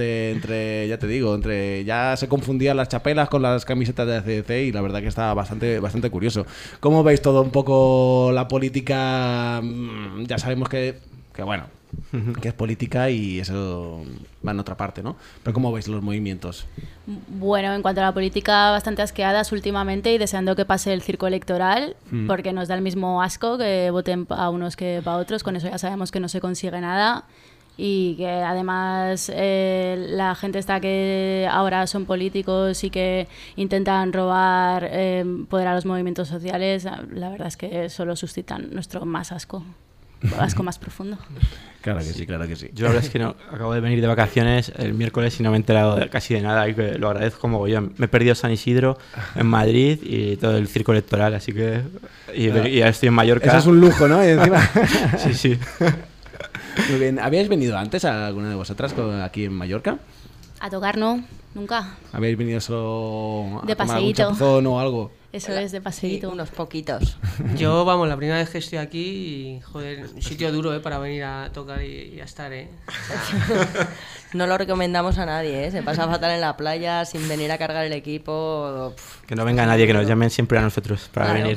ya se confundían las chapelas con las camisetas de ACDC y la verdad que estaba bastante curioso. ¿Cómo veis todo un poco la política? Ya sabemos que bueno, que es política y eso va en otra parte, ¿no? Pero ¿cómo veis los movimientos? Bueno, en cuanto a la política, bastante asqueadas últimamente y deseando que pase el circo electoral, porque nos da el mismo asco que voten a unos que para otros. Con eso ya sabemos que no se consigue nada y que además la gente está que ahora son políticos y que intentan robar poder a los movimientos sociales, la verdad es que solo suscitan nuestro más asco más profundo. Claro que sí, claro que sí. Yo la verdad es que acabo de venir de vacaciones el miércoles y no me he enterado casi de nada y que lo agradezco mogollón. Me he perdido San Isidro en Madrid y todo el circo electoral, así que... Y ahora estoy en Mallorca. Eso es un lujo, ¿no? Y encima... Sí. Muy bien. ¿Habíais venido antes a alguna de vosotras aquí en Mallorca? A tocar no, nunca. ¿Habéis venido solo de a tomar paseíto algún chapuzón o algo? Eso es, de paseíto. Unos poquitos. Yo, la primera vez que estoy aquí y, joder, un sitio duro, para venir a tocar y a estar, No lo recomendamos a nadie, se pasa fatal en la playa sin venir a cargar el equipo. Que no venga nadie, que nos llamen siempre a nosotros para venir.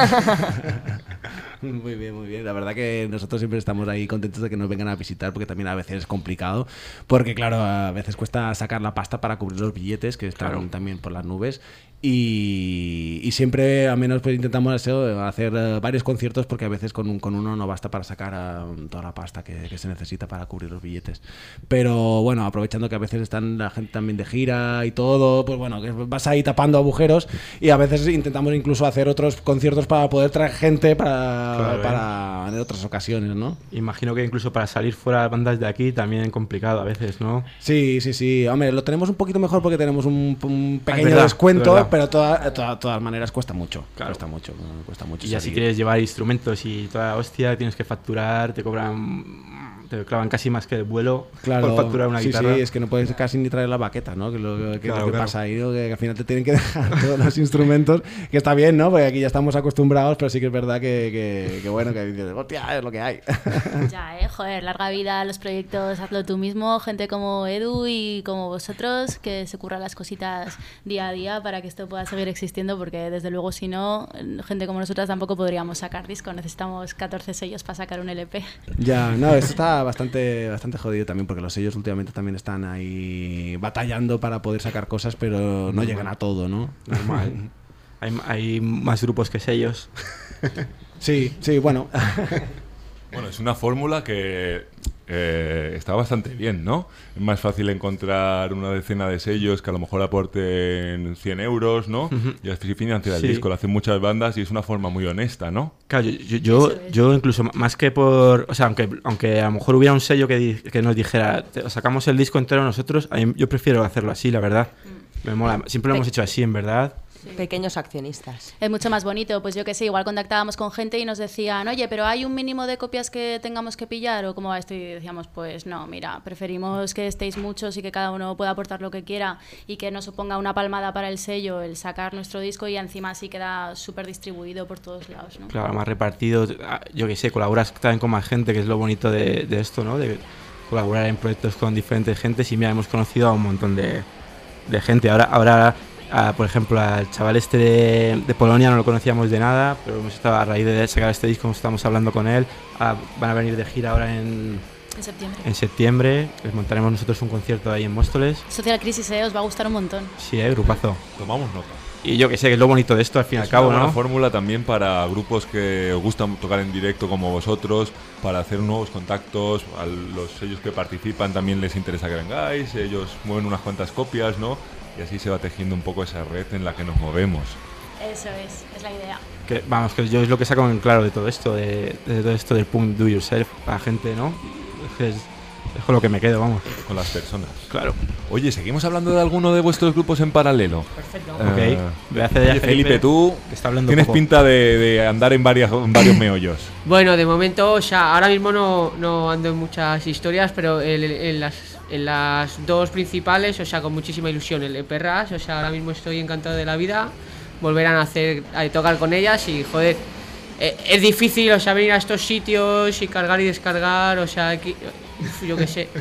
Muy bien. La verdad que nosotros siempre estamos ahí contentos de que nos vengan a visitar porque también a veces es complicado. Porque, claro, a veces cuesta sacar la pasta para cubrir los billetes que están también por las nubes. Y siempre, al menos, pues intentamos hacer varios conciertos porque a veces con uno no basta para sacar toda la pasta que se necesita para cubrir los billetes. Pero bueno, aprovechando que a veces están la gente también de gira y todo, pues bueno, que vas ahí tapando agujeros y a veces intentamos incluso hacer otros conciertos para poder traer gente para en otras ocasiones, ¿no? Imagino que incluso para salir fuera bandas de aquí también es complicado a veces, ¿no? Sí. Hombre, lo tenemos un poquito mejor porque tenemos un pequeño descuento, pero de todas maneras cuesta mucho. Claro. Cuesta mucho. Y ya si quieres llevar instrumentos y toda la hostia, tienes que facturar, te clavan casi más que el vuelo por facturar una guitarra. Sí, es que no puedes casi ni traer la baqueta, ¿no? Que lo que pasa ahí, ¿no? Que al final te tienen que dejar todos los instrumentos, que está bien, ¿no? Porque aquí ya estamos acostumbrados, pero sí que es verdad que bueno, que dices, hostia, es lo que hay. Ya, joder, larga vida a los proyectos, hazlo tú mismo, gente como Edu y como vosotros, que se curran las cositas día a día para que esto pueda seguir existiendo, porque desde luego si no, gente como nosotras tampoco podríamos sacar disco, necesitamos 14 sellos para sacar un LP. Ya, no, esto está bastante jodido también porque los sellos últimamente también están ahí batallando para poder sacar cosas, pero no llegan a todo, ¿no? Normal. Hay más grupos que sellos. Sí, bueno. Bueno, es una fórmula que está bastante bien, ¿no? Es más fácil encontrar una decena de sellos que a lo mejor aporten 100 euros, ¿no? Y así financiar el disco. Lo hacen muchas bandas y es una forma muy honesta, ¿no? Claro, yo incluso más que por... O sea, aunque a lo mejor hubiera un sello que nos dijera sacamos el disco entero nosotros, yo prefiero hacerlo así, la verdad. Me mola. Siempre lo hemos hecho así, en verdad. Pequeños accionistas. Es mucho más bonito, pues yo que sé, igual contactábamos con gente y nos decían, oye, pero ¿hay un mínimo de copias que tengamos que pillar o cómo va esto? Y decíamos, pues no, mira, preferimos que estéis muchos y que cada uno pueda aportar lo que quiera y que no suponga una palmada para el sello el sacar nuestro disco y encima así queda súper distribuido por todos lados, ¿no? Claro, más repartido, yo que sé, colaboras también con más gente, que es lo bonito de esto, ¿no? De colaborar en proyectos con diferentes gentes y mira, hemos conocido a un montón de gente. Ahora por ejemplo, al chaval este de Polonia no lo conocíamos de nada, pero hemos estado a raíz de sacar este disco, estamos hablando con él. Van a venir de gira ahora en En septiembre les montaremos nosotros un concierto ahí en Móstoles. Social Crisis, os va a gustar un montón. Sí, grupazo. Tomamos nota. Y yo que sé, que es lo bonito de esto al fin y al cabo, ¿no? Es una buena fórmula también para grupos que os gustan tocar en directo como vosotros, para hacer nuevos contactos. A los sellos que participan también les interesa que vengáis, ellos mueven unas cuantas copias, ¿no? Y así se va tejiendo un poco esa red en la que nos movemos. Eso es la idea. Que yo es lo que saco en claro de todo esto, de todo esto del punk do yourself, para la gente, ¿no? Es con lo que me quedo, vamos. Con las personas. Claro. Oye, ¿seguimos hablando de alguno de vuestros grupos en paralelo? Perfecto. Voy a hacer Felipe, tú que está hablando tienes poco. pinta de andar en varios meollos. Bueno, de momento, o sea, ahora mismo no ando en muchas historias, pero en las dos principales, o sea, con muchísima ilusión. El de Perras, o sea, ahora mismo estoy encantado de la vida. Volverán a tocar con ellas y, joder, es difícil, o sea, venir a estos sitios y cargar y descargar, o sea, aquí, yo qué sé.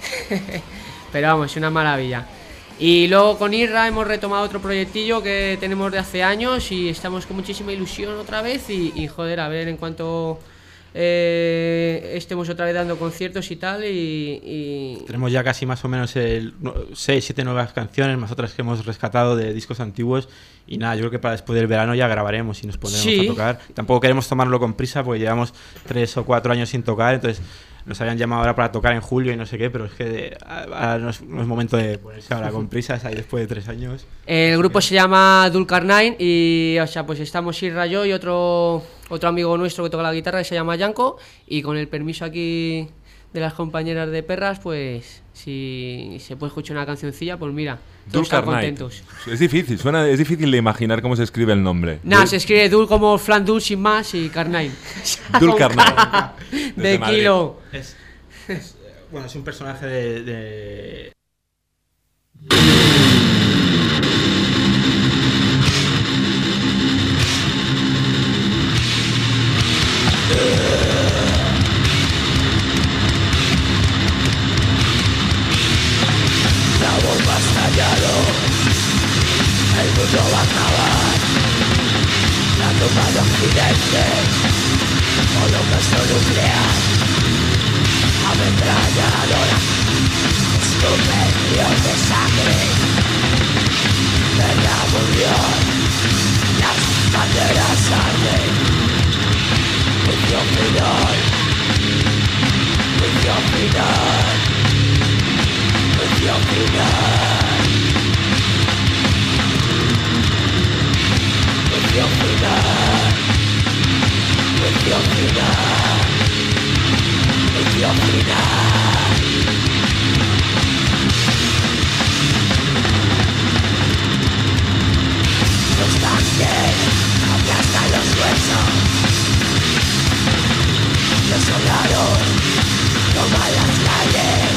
Pero vamos, es una maravilla. Y luego con Irra hemos retomado otro proyectillo que tenemos de hace años y estamos con muchísima ilusión otra vez y joder, a ver en cuanto estemos otra vez dando conciertos y tal y... Tenemos ya casi más o menos 6-7 nuevas canciones, más otras que hemos rescatado de discos antiguos y nada, yo creo que para después del verano ya grabaremos y nos pondremos a tocar. Tampoco queremos tomarlo con prisa porque llevamos 3 o 4 años sin tocar, entonces nos habían llamado ahora para tocar en julio y no sé qué, pero es que ahora no es momento de ponerse ahora con prisas ahí después de 3 años. El grupo se llama Dulcarnine y, o sea, pues estamos Irra, yo y otro amigo nuestro que toca la guitarra que se llama Yanko y con el permiso aquí de las compañeras de Perras, pues si se puede escuchar una cancioncilla, pues mira, todos están contentos. Es difícil, es difícil de imaginar cómo se escribe el nombre. Nada, se escribe Dul como Flan Dul sin más y Carnine. Dulcarnine. De kilo. Bueno, es un personaje de... El mundo va a acabar. La tumba de Occidente, holocausto nuclear, ametralladora, exterminio de sangre, guerra mundial, las banderas arden, juicio final, juicio final, juicio final. Juicio final, juicio final, juicio final. Los tanques aplastan los huesos, los soldados toman las calles,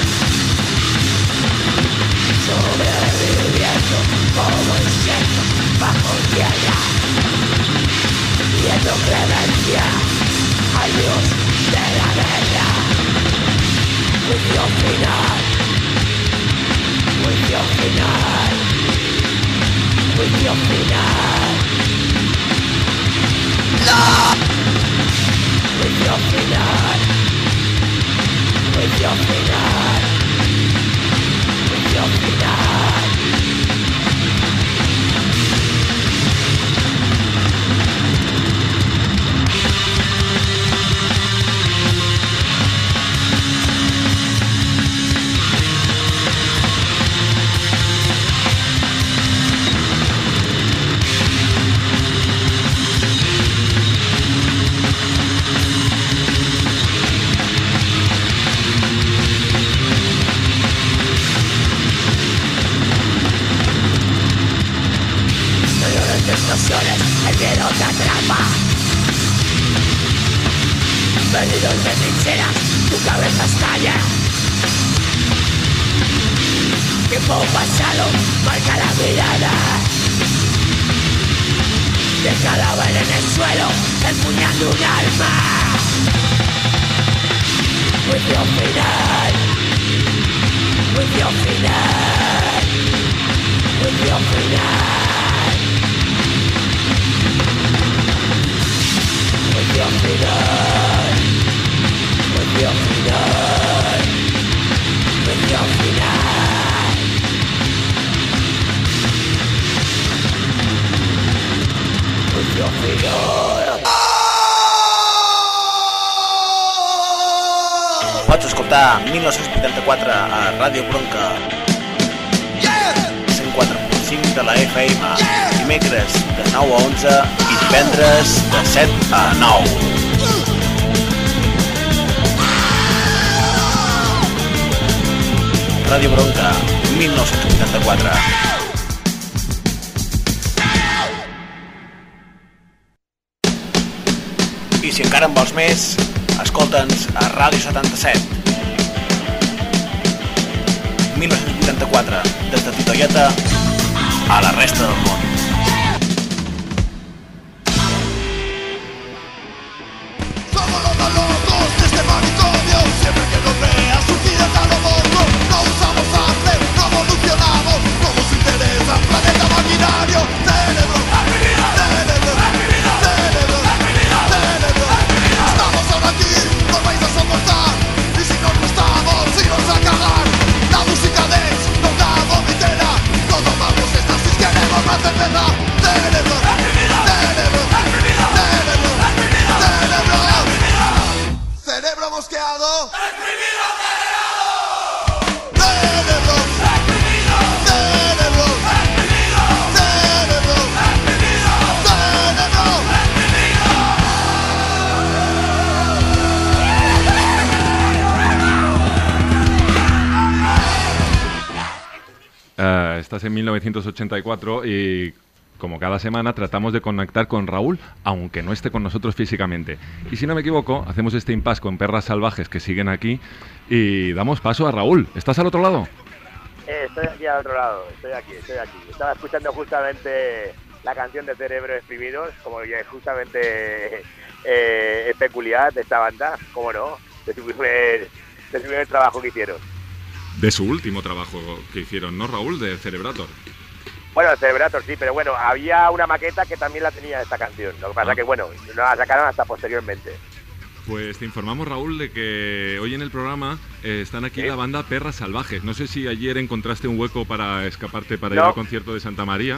sobreviviendo como insectos bajo tierra. Pidiendo clemencia al Dios de la guerra. Juicio final, juicio final, juicio final. ¡No! Juicio final, juicio final, juicio final. Explosiones, el miedo te atrapa. Perdidos de trincheras, tu cabeza estalla. Tiempo pasado, marca la mirada. De cadáver en el suelo, empuñando un arma. Juicio final, juicio final, juicio final. Juicio final, juicio final. escoltar 1984 a Ràdio Bronca. 104.5 de la FM. Dimecres de 9 a 11 i divendres de 7 a 9. Ràdio Bronca, 1984. I si encara en vols més, escolta'ns a Ràdio 77. 1984, des de Titoieta a la resta del món. Somos los más locos de este manicomio. Siempre que nos veas suicidas a lo monstruo. No usamos sangre, no evolucionamos. No nos interesa el planeta maquinario. Cerebro, cerebro, cerebro, cerebro. Estamos ahora aquí, nos vais a soportar. Y si nos gustamos, iros a cagar. La música dance nos da vomitera. No tomamos esta si queremos más cerveza. Cerebro, cerebro, cerebro, cerebro. Cerebro mosqueado. Cerebro, cerebro, cerebro, Estás en 1984 y como cada semana tratamos de conectar con Raúl, aunque no esté con nosotros físicamente. Y si no me equivoco, hacemos este impasse con perras salvajes que siguen aquí y damos paso a Raúl. ¿Estás al otro lado? Estoy aquí al otro lado, estoy aquí. Estaba escuchando justamente la canción de Cerebro Exprimidos, como que justamente es peculiar de esta banda, cómo no, de su primer trabajo que hicieron. De su último trabajo que hicieron, ¿no, Raúl? De Cerebrator. Bueno, Cerebrator sí, pero bueno, había una maqueta que también la tenía esta canción. Lo que pasa que, bueno, no la sacaron hasta posteriormente. Pues te informamos, Raúl, de que hoy en el programa están aquí la banda Perras Salvajes. No sé si ayer encontraste un hueco para escaparte para ir al concierto de Santa María.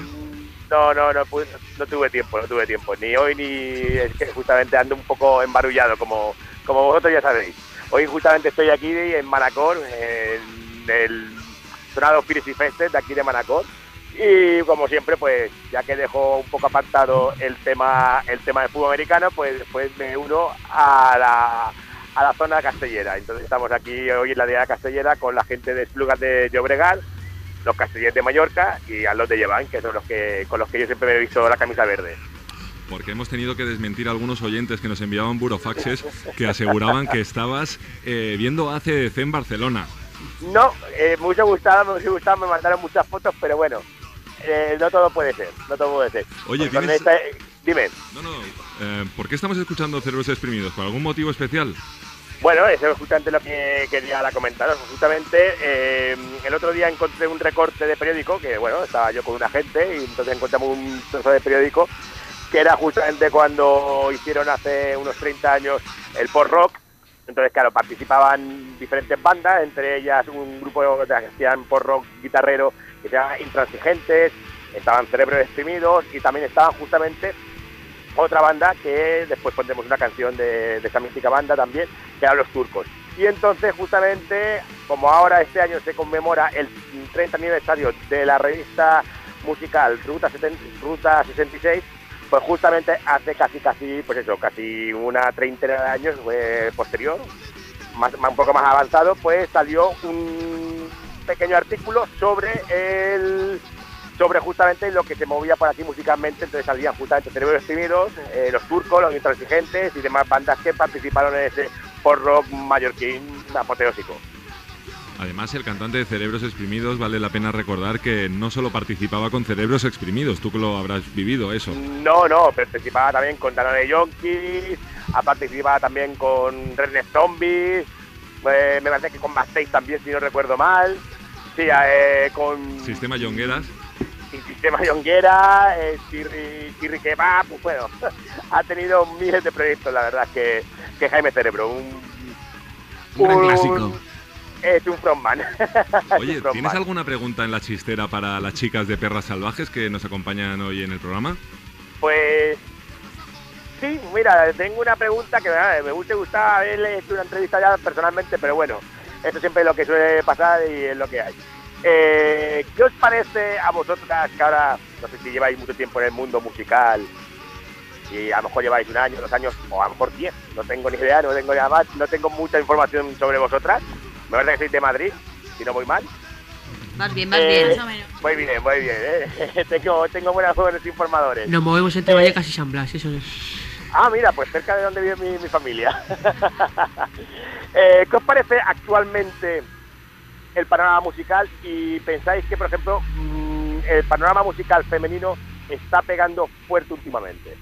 No tuve tiempo. Ni hoy ni... Es que justamente ando un poco embarullado, como vosotros ya sabéis. Hoy justamente estoy aquí en Manacor, en el Sonado Piracy Fest de aquí de Manacor. Y como siempre, pues ya que dejo un poco apartado el tema del fútbol americano, pues después me uno a la zona castellera. Entonces estamos aquí hoy en la Diada Castellera con la gente de Esplugas de Llobregat, los castellers de Mallorca y a los de Llevant, que son con los que yo siempre me he visto la camisa verde. Porque hemos tenido que desmentir a algunos oyentes que nos enviaban burofaxes que aseguraban que estabas viendo ACDC en Barcelona. No, me hubiese gustado, me mandaron muchas fotos, pero bueno, no todo puede ser. Oye, dime. ¿Por qué estamos escuchando Cerebros Exprimidos? ¿Por algún motivo especial? Bueno, eso es justamente lo que quería comentaros. Justamente el otro día encontré un recorte de periódico, que bueno, estaba yo con un agente y entonces encontramos un trozo de periódico que era justamente cuando hicieron hace unos 30 años el post-rock. Entonces, claro, participaban diferentes bandas, entre ellas un grupo que hacían post-rock guitarrero que se llama Intransigentes, estaban Cerebros Exprimidos y también estaban justamente otra banda que después pondremos una canción de esa mítica banda también, que eran Los Turcos. Y entonces, justamente, como ahora este año se conmemora el 30 aniversario de la revista musical Ruta 66, pues justamente hace casi una treintena de años posterior, un poco más avanzado, pues salió un pequeño artículo sobre justamente lo que se movía por aquí musicalmente. Entonces salían justamente Cerebros Exprimidos, Los Turcos, Los Intransigentes y demás bandas que participaron en ese post-rock mallorquín apoteósico. Además, el cantante de Cerebros Exprimidos, vale la pena recordar que no solo participaba con Cerebros Exprimidos, tú que lo habrás vivido eso. No, participaba también con Danone Yonkis, participaba también con Redneck Zombies, me parece que con Bastage también, si no recuerdo mal. Sí, con... Sistema Yongueras. Sistema Yonguera, Chirri Kebab, pues bueno, ha tenido miles de proyectos, la verdad, que Jaime Cerebro, un gran clásico. Es un frontman. Oye, ¿tienes alguna pregunta en la chistera para las chicas de Perras Salvajes que nos acompañan hoy en el programa? Pues sí, mira, tengo una pregunta que me hubiese gustado haberle hecho una entrevista ya personalmente, pero bueno, Esto siempre es lo que suele pasar y es lo que hay. ¿Qué os parece a vosotras que ahora, no sé si lleváis mucho tiempo en el mundo musical y a lo mejor lleváis 1 año, 2 años o a lo mejor 10, no tengo ni idea, no tengo nada más, no tengo mucha información sobre vosotras, me parece que sois de Madrid, si no voy mal. Más bien, más bien. Más o menos. Muy bien, tengo buenos informadores. Nos movemos entre Vallecas y San Blas, eso es. Ah, mira, pues cerca de donde vive mi familia. ¿Qué os parece actualmente el panorama musical y pensáis que, por ejemplo, el panorama musical femenino está pegando fuerte últimamente?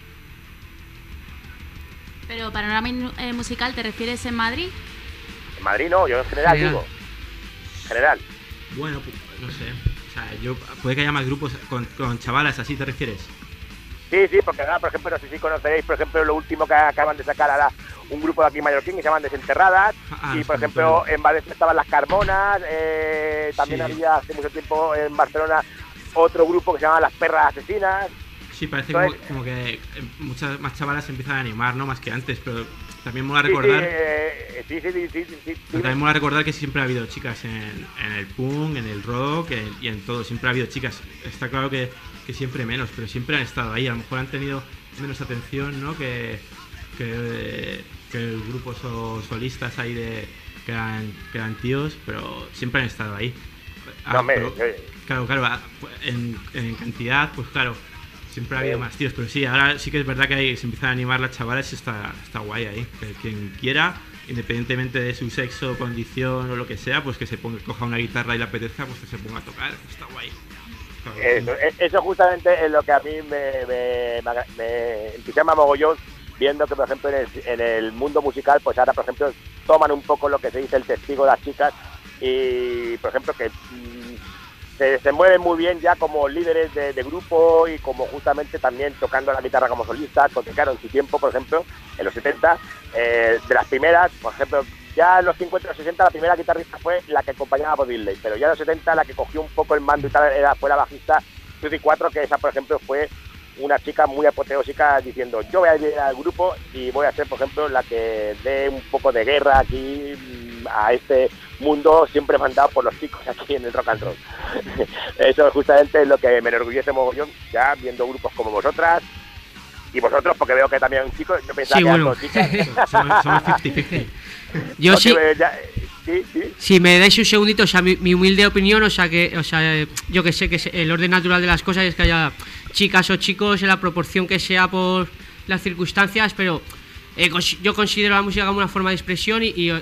Pero panorama musical, ¿te refieres en Madrid? En Madrid no, yo en general digo. General. Bueno, no sé. O sea, puede que haya más grupos con chavalas, ¿así te refieres? Sí, porque ahora, por ejemplo, no sé si conoceréis, por ejemplo, lo último que acaban de sacar ahora un grupo de aquí mallorquín que se llaman Desenterradas. Y, por ejemplo, en Valencia estaban Las Carmonas. También había hace mucho tiempo en Barcelona otro grupo que se llama Las Perras Asesinas. Sí, parece como que muchas más chavalas empiezan a animar, ¿no? Más que antes, pero también mola recordar... Sí. Pero también mola recordar que siempre ha habido chicas en el punk, en el rock y en todo. Siempre ha habido chicas. Está claro que siempre menos, pero siempre han estado ahí. A lo mejor han tenido menos atención, ¿no? Que grupos solistas ahí que eran tíos, pero siempre han estado ahí. Claro, en cantidad, pues claro, siempre ha habido más tíos, pero sí, ahora sí que es verdad que se empiezan a animar las chavalas y está guay ahí. Que quien quiera, independientemente de su sexo, condición o lo que sea, pues que coja una guitarra y le apetezca, pues que se ponga a tocar, está guay. Eso justamente es lo que a mí me entusiasma mogollón, viendo que, por ejemplo, en el mundo musical, pues ahora, por ejemplo, toman un poco lo que se dice el testigo de las chicas y, por ejemplo, que se mueven muy bien ya como líderes de grupo y como justamente también tocando la guitarra como solistas, porque claro, en su tiempo, por ejemplo, en los 70, de las primeras, por ejemplo, ya en los 50 y los 60 la primera guitarrista fue la que acompañaba a Bob Dylan, pero ya en los 70 la que cogió un poco el mando y tal fue la bajista Suzy 4, que esa, por ejemplo, fue una chica muy apoteósica diciendo: yo voy a ir al grupo y voy a ser, por ejemplo, la que dé un poco de guerra aquí a este mundo siempre mandado por los chicos aquí en el rock and roll. Eso justamente es lo que me enorgullece mogollón, ya viendo grupos como vosotras y vosotros, porque veo que también chicos, yo pensaba que eran todos chicas. Somos 50-50. Yo porque sí. Si me dais un segundito, o sea, mi humilde opinión, o sea, yo que sé que el orden natural de las cosas es que haya chicas o chicos en la proporción que sea por las circunstancias, pero yo considero la música como una forma de expresión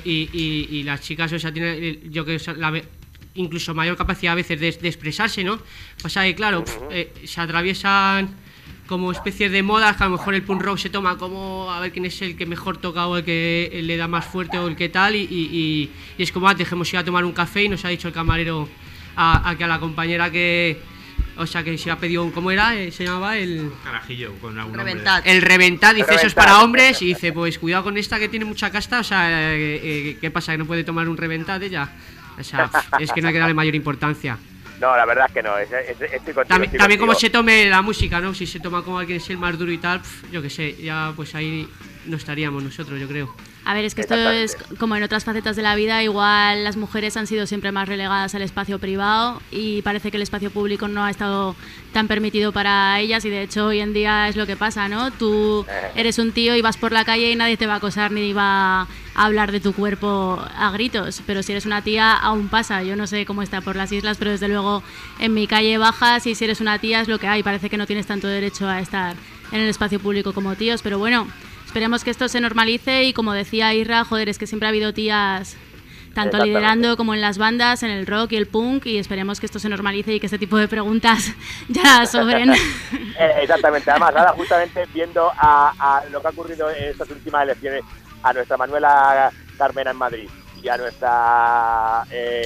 y las chicas, o sea, tienen, yo que incluso mayor capacidad a veces de expresarse, ¿no? O sea, que claro, se atraviesan como especies de modas, que a lo mejor el punk rock se toma como a ver quién es el que mejor toca o el que le da más fuerte o el que tal, y es como, dejemos ir a tomar un café y nos ha dicho el camarero a la compañera que, o sea, que se ha pedido ¿cómo era? Se llamaba el... Carajillo, con algún Reventad. El Reventad, dice, eso es para hombres, y dice, pues cuidado con esta que tiene mucha casta, o sea, ¿qué pasa? ¿Que no puede tomar un Reventad ella? O sea, es que no hay que darle mayor importancia. No, la verdad es que no, estoy contigo. También como se tome la música, ¿no? Si se toma como alguien es el más duro y tal, yo que sé, ya pues ahí no estaríamos nosotros, yo creo. A ver, es que esto es como en otras facetas de la vida, igual las mujeres han sido siempre más relegadas al espacio privado y parece que el espacio público no ha estado tan permitido para ellas, y de hecho hoy en día es lo que pasa, ¿no? Tú eres un tío y vas por la calle y nadie te va a acosar ni va a hablar de tu cuerpo a gritos, pero si eres una tía aún pasa. Yo no sé cómo está por las islas, pero desde luego en mi calle bajas y si eres una tía es lo que hay. Parece que no tienes tanto derecho a estar en el espacio público como tíos, pero bueno, esperemos que esto se normalice y, como decía Irra, joder, es que siempre ha habido tías tanto liderando como en las bandas, en el rock y el punk, y esperemos que esto se normalice y que este tipo de preguntas ya sobren. Exactamente, además ahora justamente viendo a lo que ha ocurrido en estas últimas elecciones, a nuestra Manuela Carmena en Madrid y a nuestra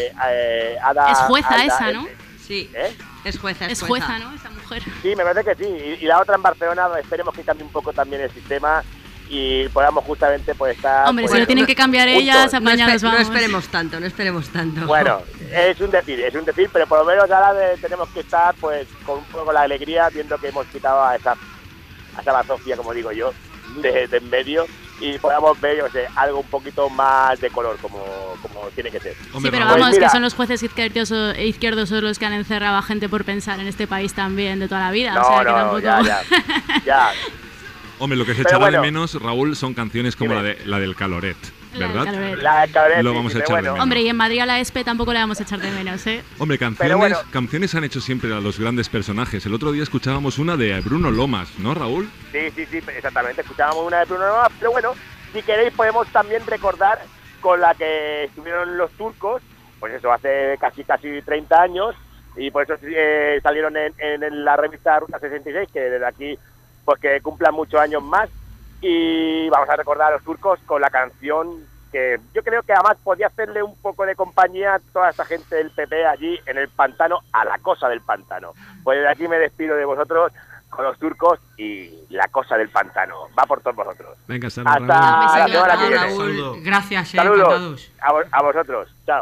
Ada... Es jueza esa, ¿no? Sí, es jueza, es jueza, ¿no? Esa mujer. Sí, me parece que sí, y la otra en Barcelona, esperemos que cambie un poco también el sistema y podamos justamente pues estar... Hombre, pues, si lo tienen que cambiar ellas, apañados vamos. No esperemos tanto. Bueno, es un decir, pero por lo menos ahora tenemos que estar pues con un poco la alegría, viendo que hemos quitado a esa bazofia, como digo yo, de en medio, y podamos ver, yo sé, algo un poquito más de color, como tiene que ser. Sí, pero vamos, que son los jueces izquierdos son los que han encerrado a gente por pensar en este país también de toda la vida. No, o sea, que tampoco... ya. Hombre, lo que se echará de menos, Raúl, son canciones como la del Caloret, ¿verdad? La del Caloret. Lo vamos a echar de menos. Hombre, y en Madrid a la ESPE tampoco le vamos a echar de menos, ¿eh? Hombre, canciones han hecho siempre a los grandes personajes. El otro día escuchábamos una de Bruno Lomas, ¿no, Raúl? Sí, exactamente. Escuchábamos una de Bruno Lomas, pero bueno, si queréis podemos también recordar con la que estuvieron los Turcos, pues eso, hace casi 30 años, y por eso salieron en la revista Ruta 66, que desde aquí, pues que cumplan muchos años más, y vamos a recordar a los Turcos con la canción que yo creo que además podía hacerle un poco de compañía a toda esta gente del PP allí en el pantano, a la cosa del pantano. Pues de aquí me despido de vosotros con los Turcos y la cosa del pantano. Va por todos vosotros. Venga, hasta la semana que viene. Raúl, gracias, saludos a vosotros. Chao.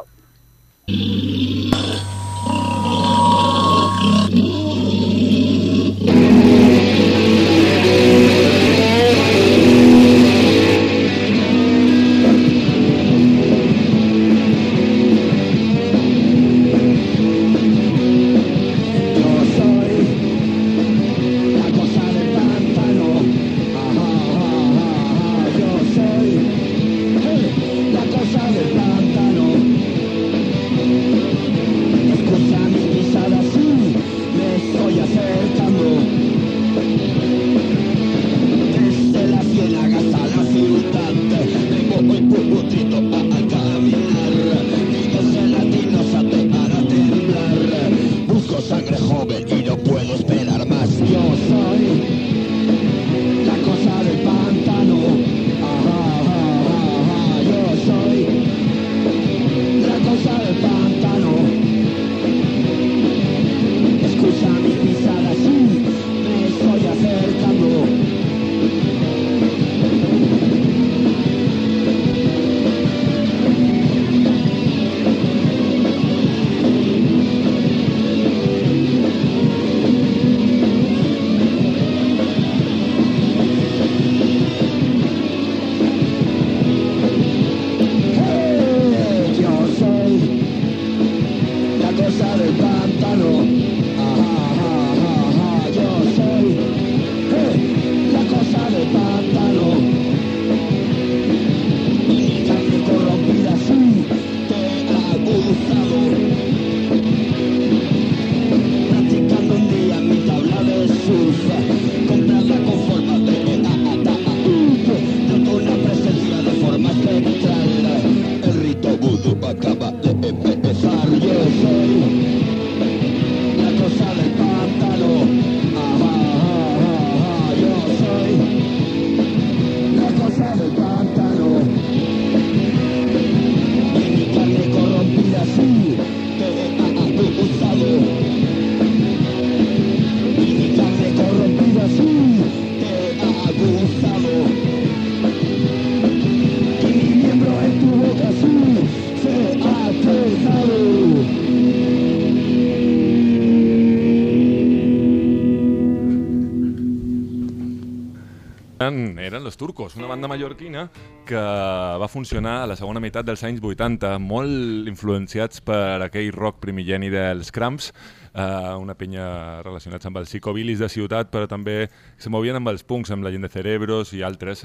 Eren los Turcos, una banda mallorquina que va funcionar a la segona meitat dels anys 80, molt influenciats per aquell rock primigeni dels Cramps, una penya relacionats amb els psicobilis de ciutat, però també se movien amb els punks, amb la gent de Cerebros i altres.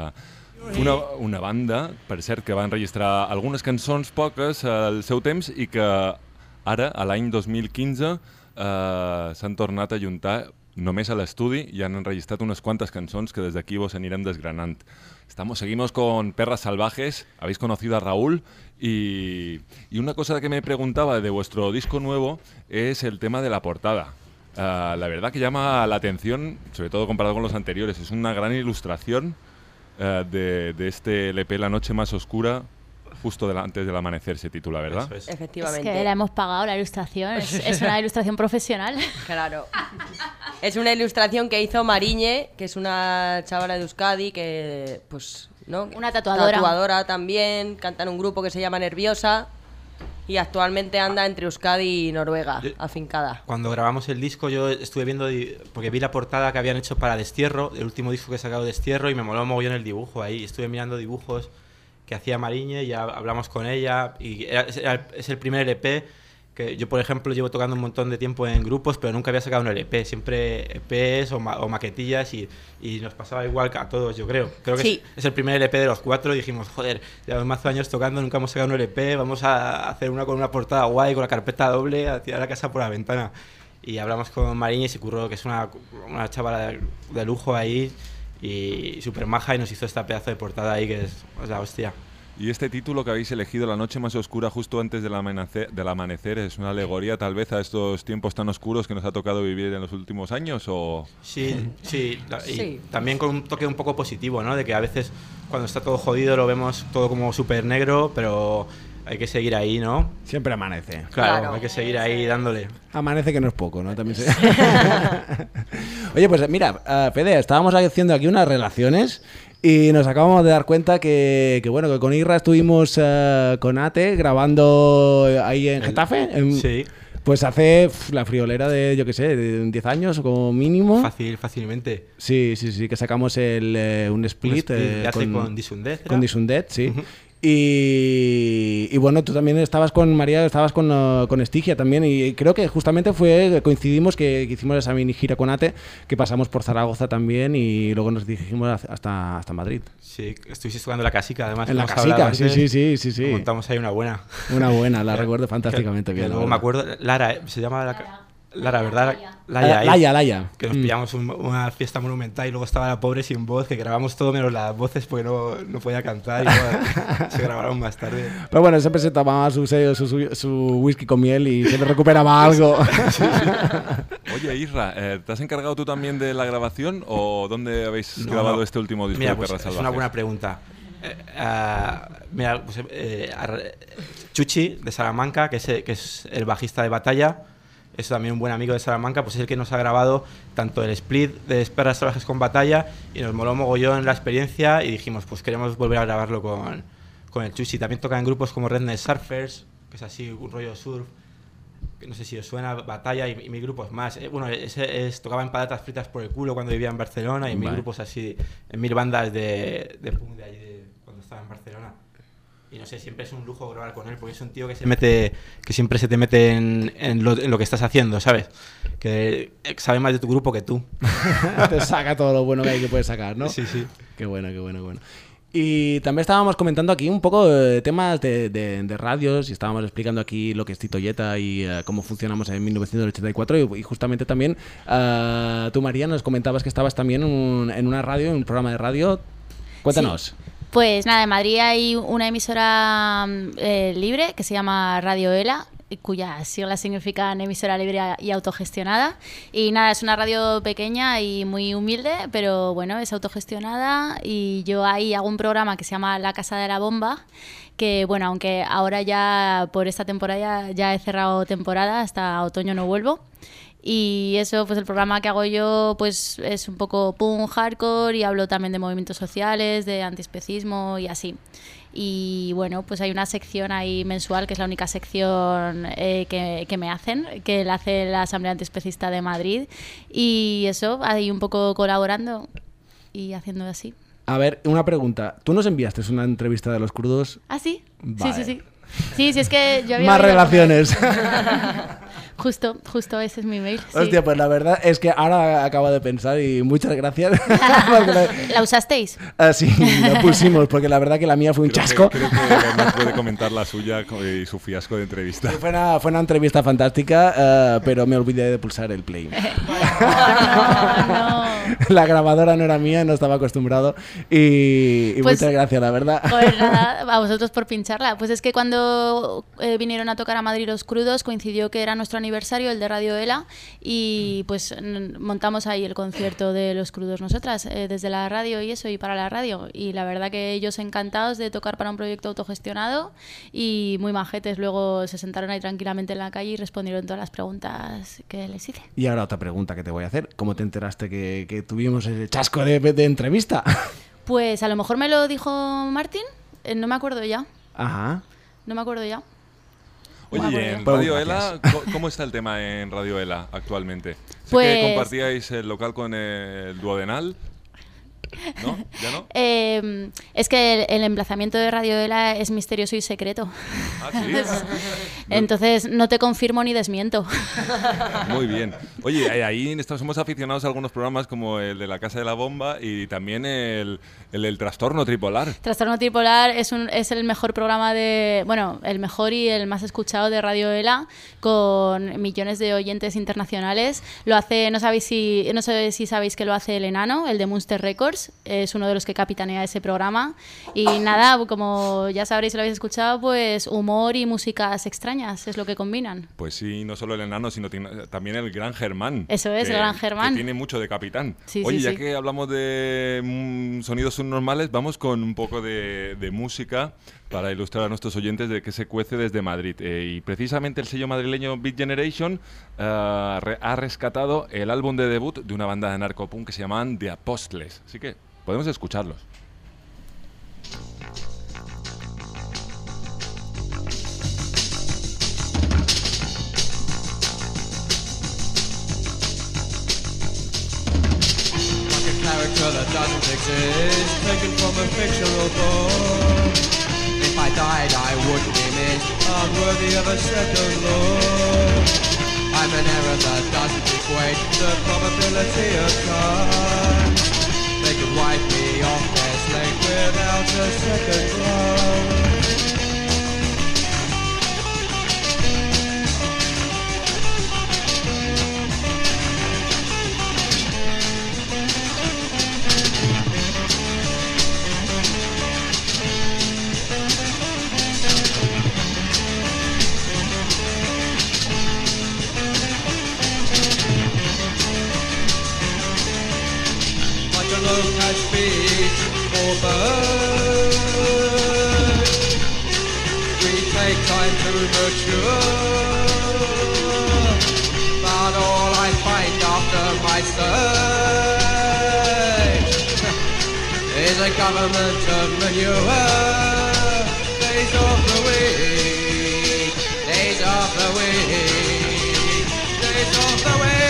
Una banda, per cert, que va enregistrar algunes cançons, poques, al seu temps, i que ara, a l'any 2015, s'han tornat a juntar només a l'estudi y han enregistrado unas cuantas canciones que desde aquí vos anirem desgranant. Seguimos con Perras Salvajes, habéis conocido a Raúl y una cosa que me preguntaba de vuestro disco nuevo es el tema de la portada. La verdad que llama la atención, sobre todo comparado con los anteriores, es una gran ilustración de este LP La Noche Más Oscura, justo antes del amanecer se titula, ¿verdad? Eso es. Efectivamente. Es que la hemos pagado la ilustración, es una ilustración profesional. Claro. Es una ilustración que hizo Mariñe, que es una chavala de Euskadi, que pues, ¿no? Una tatuadora. Tatuadora también, canta en un grupo que se llama Nerviosa. y actualmente anda entre Euskadi y Noruega, afincada. Cuando grabamos el disco yo estuve viendo, porque vi la portada que habían hecho para Destierro, el último disco que he sacado de Destierro, y me moló mogollón el dibujo ahí. Estuve mirando dibujos que hacía Mariñe, ya hablamos con ella, y es el primer EP que yo, por ejemplo, llevo tocando un montón de tiempo en grupos, pero nunca había sacado un LP, siempre EPs o maquetillas, y nos pasaba igual a todos, yo creo. Creo que sí. es el primer LP de los 4 y dijimos, joder, llevamos más años tocando, nunca hemos sacado un LP, vamos a hacer una con una portada guay, con la carpeta doble, a tirar la casa por la ventana. Y hablamos con Mariñe y se curró, que es una chavala de lujo ahí, y súper maja, y nos hizo esta pedazo de portada ahí que es la hostia. Y este título que habéis elegido, La noche más oscura justo antes del amanecer, ¿es una alegoría tal vez a estos tiempos tan oscuros que nos ha tocado vivir en los últimos años? ¿O? Sí. Y también con un toque un poco positivo, ¿no? De que a veces cuando está todo jodido lo vemos todo como súper negro, pero hay que seguir ahí, ¿no? Siempre amanece. Claro, hay que seguir ahí dándole. Amanece, que no es poco, ¿no? También Oye, pues mira, Fede, estábamos haciendo aquí unas relaciones y nos acabamos de dar cuenta que con Irra estuvimos con Ate grabando ahí en Getafe. Sí. Pues hace la friolera de, yo qué sé, de 10 años o como mínimo. Fácilmente. Sí, que sacamos un split. Con Disundead. Con Disundead, sí. Y bueno, tú también estabas con María, estabas con Estigia también, y creo que justamente coincidimos que hicimos esa mini gira con Ate, que pasamos por Zaragoza también y luego nos dirigimos hasta Madrid. Sí, estuviste tocando la Casica además. En la Casica, sí. Montamos ahí una buena. La recuerdo fantásticamente bien. Luego me acuerdo, Lara, se llama Lara, ¿verdad? Laia. Que nos pillamos una fiesta monumental y luego estaba la pobre sin voz, que grabamos todo menos las voces porque no podía cantar y se grabaron más tarde. Pero bueno, siempre se tomaba su whisky con miel y se le recuperaba algo. Sí. Oye, Isra, ¿te has encargado tú también de la grabación o dónde habéis grabado este último disco de Perras Salvajes? Es una buena pregunta. Chuchi, de Salamanca, que es el bajista de Batalla, es también un buen amigo de Salamanca, pues es el que nos ha grabado tanto el split de Perras Salvajes con Batalla, y nos moló mogollón la experiencia y dijimos, pues queremos volver a grabarlo con el Chuchi. También toca en grupos como Redneck Surfers, que es así un rollo surf, que no sé si os suena, Batalla y mi grupos más. Tocaba en Patatas Fritas por el Culo cuando vivía en Barcelona, y mil grupos así, en 1000 bandas de punk de allí cuando estaba en Barcelona. Y no sé, siempre es un lujo grabar con él, porque es un tío que siempre se te mete en lo que estás haciendo, ¿sabes? Que sabe más de tu grupo que tú. Te saca todo lo bueno que hay que puedes sacar, ¿no? Sí. Qué bueno. Y también estábamos comentando aquí un poco temas de radios, y estábamos explicando aquí lo que es Tito Yeta y cómo funcionamos en 1984, y justamente también tú, María, nos comentabas que estabas también en una radio, en un programa de radio. Cuéntanos. Sí. Pues nada, en Madrid hay una emisora libre que se llama Radio ELA, cuyas siglas significan emisora libre y autogestionada. Y nada, es una radio pequeña y muy humilde, pero bueno, es autogestionada, y yo ahí hago un programa que se llama La Casa de la Bomba, que bueno, aunque ahora ya por esta temporada ya he cerrado temporada, hasta otoño no vuelvo. Y eso, pues el programa que hago yo pues es un poco punk, hardcore, y hablo también de movimientos sociales, de antiespecismo y así. Y bueno, pues hay una sección ahí mensual, que es la única sección que me hacen, que la hace la Asamblea Antiespecista de Madrid, y eso, ahí un poco colaborando y haciendo así. A ver, una pregunta. ¿Tú nos enviaste una entrevista de Los Crudos? ¿Ah, sí? Vale. Sí. Sí, es que yo había... Más relaciones. Justo ese es mi mail. Hostia, sí. Pues la verdad es que ahora acabo de pensar, y muchas gracias. ¿La usasteis? Sí, la pusimos, porque la verdad que la mía fue un chasco. Creo que además puede comentar la suya y su fiasco de entrevista. Fue una entrevista fantástica, pero me olvidé de pulsar el play. No. La grabadora no era mía, no estaba acostumbrado, y pues, muchas gracias, la verdad. Pues nada, a vosotros por pincharla. Pues es que cuando vinieron a tocar a Madrid Los Crudos, coincidió que era nuestro aniversario, el de Radio ELA, y pues montamos ahí el concierto de Los Crudos nosotras, desde la radio y eso, y para la radio. Y la verdad que ellos encantados de tocar para un proyecto autogestionado, y muy majetes. Luego se sentaron ahí tranquilamente en la calle y respondieron todas las preguntas que les hice. Y ahora otra pregunta que te voy a hacer. ¿Cómo te enteraste que tuvimos ese chasco de entrevista? Pues a lo mejor me lo dijo Martín, no me acuerdo ya. Ajá. No me acuerdo ya. Oye, en Radio ELA, ¿cómo está el tema en Radio ELA actualmente? Sé Pues... que compartíais el local con el Duodenal. ¿No? ¿Ya no? Es que el emplazamiento de Radio ELA es misterioso y secreto. ¿Ah, sí? Entonces no te confirmo ni desmiento. Muy bien. Oye, ahí somos aficionados a algunos programas como el de La Casa de la Bomba y también el Trastorno Tripolar. Trastorno Tripolar es el mejor programa el mejor y el más escuchado de Radio ELA, con millones de oyentes internacionales. Lo hace, no sé si sabéis que lo hace el enano, el de Munster Records. Es uno de los que capitanea ese programa. Y nada, como ya sabréis si lo habéis escuchado, pues humor y músicas extrañas es lo que combinan. Pues sí, no solo el enano, sino también el Gran Germán. Eso es, el Gran Germán. Que tiene mucho de capitán. Sí, Oye, sí, ya sí. que hablamos de sonidos subnormales, vamos con un poco de música para ilustrar a nuestros oyentes de qué se cuece desde Madrid. Y precisamente el sello madrileño Beat Generation ha rescatado el álbum de debut de una banda de narcopunk que se llamaban The Apostles. Así que podemos escucharlos. Character that doesn't exist, taken from a fictional book. If I died, I wouldn't be missed, unworthy of a second look. I'm an error that doesn't equate the probability of chance. They could wipe me off their slate without a second glance. Catch speech or bird. We take time to mature, but all I find after my search is a government of manure. Days of the week, days of the week, days of the week.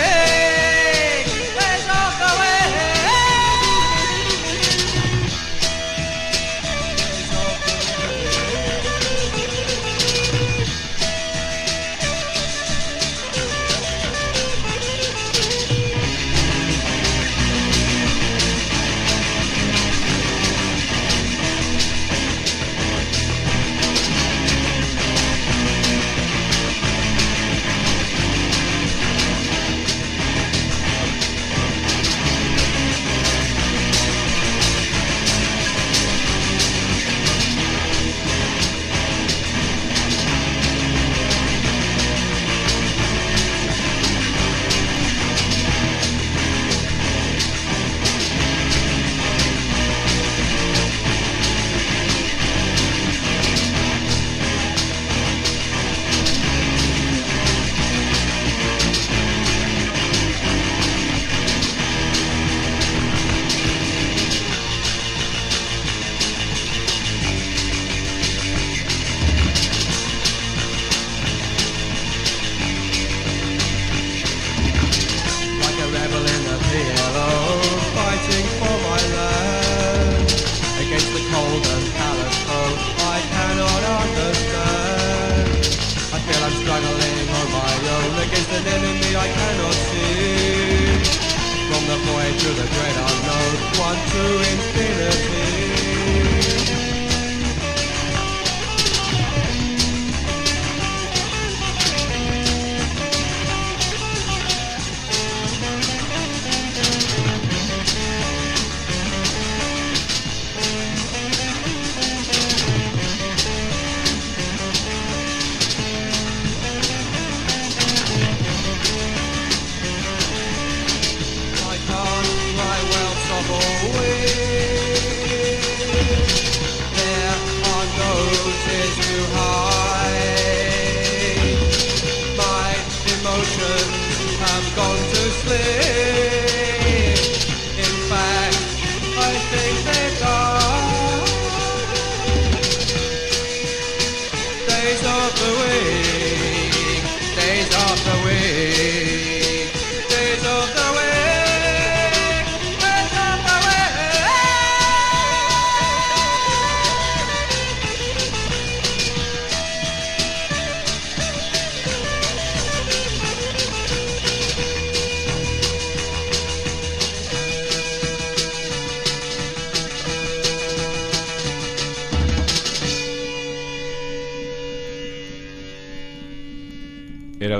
Away.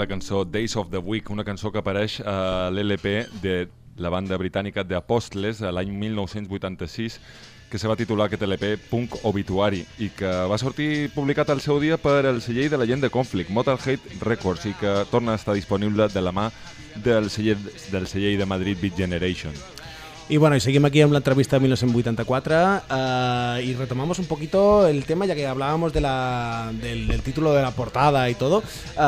la cançó Days of the Week, una cançó que apareix a l'LP de la banda britànica The Apostles l'any 1986, que se va titular aquest LP Punk Obituary i que va sortir publicat al seu dia per el celler de la gent de Conflict, Motorhead Records, i que torna a estar disponible de la mà del celler de Madrid Beat Generation. Y bueno, y seguimos aquí en la entrevista de 1984 y retomamos un poquito el tema, ya que hablábamos del título de la portada y todo.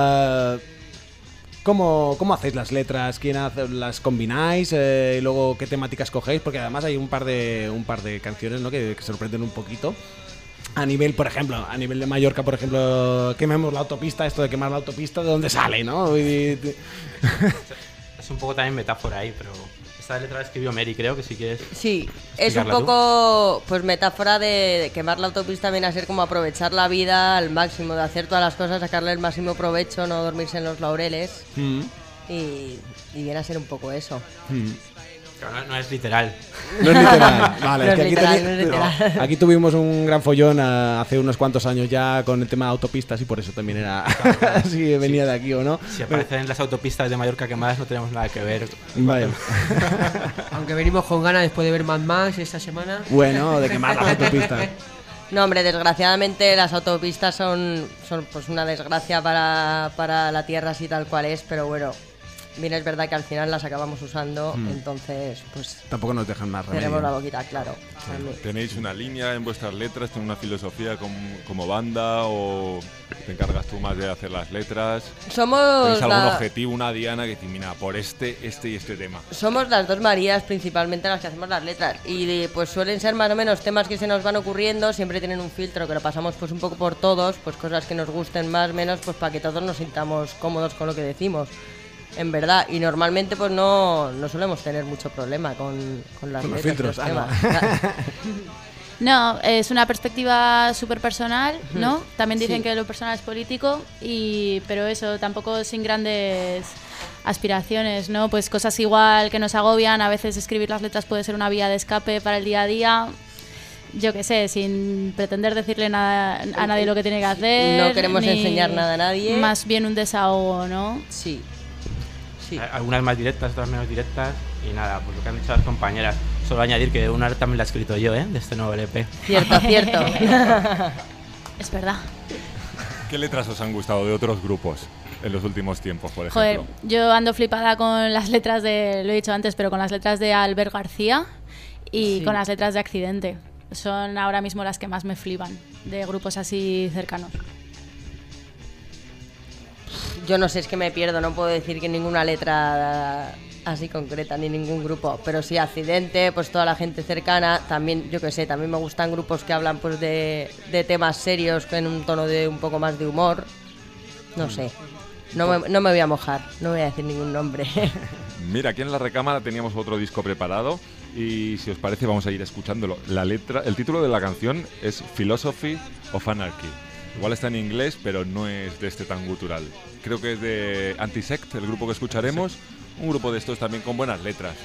¿Cómo hacéis las letras? ¿Quién las combináis? Y luego, ¿qué temáticas cogéis? Porque además hay un par de canciones, ¿no? que sorprenden un poquito. A nivel, por ejemplo, a nivel de Mallorca, por ejemplo, quememos la autopista, esto de quemar la autopista, ¿de dónde sale, no? Es un poco también metáfora ahí, pero esta letra la escribió Mary, creo, que si quieres. Sí, es un poco pues metáfora de quemar la autopista, viene a ser como aprovechar la vida al máximo, de hacer todas las cosas, sacarle el máximo provecho, no dormirse en los laureles. Y viene a ser un poco eso. Pero no es literal. No es literal. Vale, no es que es literal, no es literal. Aquí tuvimos un gran follón hace unos cuantos años ya con el tema de autopistas y por eso también era si venía de aquí o no. Si aparecen las autopistas de Mallorca quemadas no tenemos nada que ver. Vale. Aunque venimos con ganas después de ver Mad Max esta semana. Bueno, de quemar las autopistas. No, hombre, desgraciadamente las autopistas son pues una desgracia para la tierra así tal cual es, pero bueno, bien es verdad que al final las acabamos usando, entonces pues tampoco nos dejan más remedio. Tenemos la boquita, claro. ¿Tenéis una línea en vuestras letras? ¿Tenéis una filosofía como banda o te encargas tú más de hacer las letras? ¿Tenéis algún objetivo, una diana que dice, mira, por este y este tema? Somos las dos Marías principalmente las que hacemos las letras y pues suelen ser más o menos temas que se nos van ocurriendo, siempre tienen un filtro que lo pasamos pues un poco por todos, pues cosas que nos gusten más o menos, pues para que todos nos sintamos cómodos con lo que decimos. En verdad, y normalmente pues no solemos tener mucho problema con las letras, los filtros. No, es una perspectiva súper personal, ¿no? También dicen que lo personal es político, pero eso, tampoco sin grandes aspiraciones, ¿no? Pues cosas igual que nos agobian, a veces escribir las letras puede ser una vía de escape para el día a día. Yo qué sé, sin pretender decirle nada a nadie lo que tiene que hacer. No queremos enseñar nada a nadie. Más bien un desahogo, ¿no? Sí. Algunas más directas, otras menos directas. Y nada, pues lo que han dicho las compañeras. Solo añadir que una también la he escrito yo, de este nuevo LP. Cierto. Es verdad. ¿Qué letras os han gustado de otros grupos en los últimos tiempos, por ejemplo? Joder, yo ando flipada con las letras lo he dicho antes, pero con las letras de Albert García y con las letras de Accidente. Son ahora mismo las que más me flipan, de grupos así cercanos. Yo no sé, es que me pierdo, no puedo decir que ninguna letra así concreta, ni ningún grupo, pero sí Accidente, pues toda la gente cercana, también, yo qué sé, también me gustan grupos que hablan pues de temas serios en un tono de un poco más de humor, no sé, no me voy a mojar, no voy a decir ningún nombre. Mira, aquí en la recámara teníamos otro disco preparado y si os parece vamos a ir escuchándolo. El título de la canción es Philosophy of Anarchy. Igual está en inglés, pero no es de este tan gutural. Creo que es de Antisect, el grupo que escucharemos. Sí. Un grupo de estos también con buenas letras.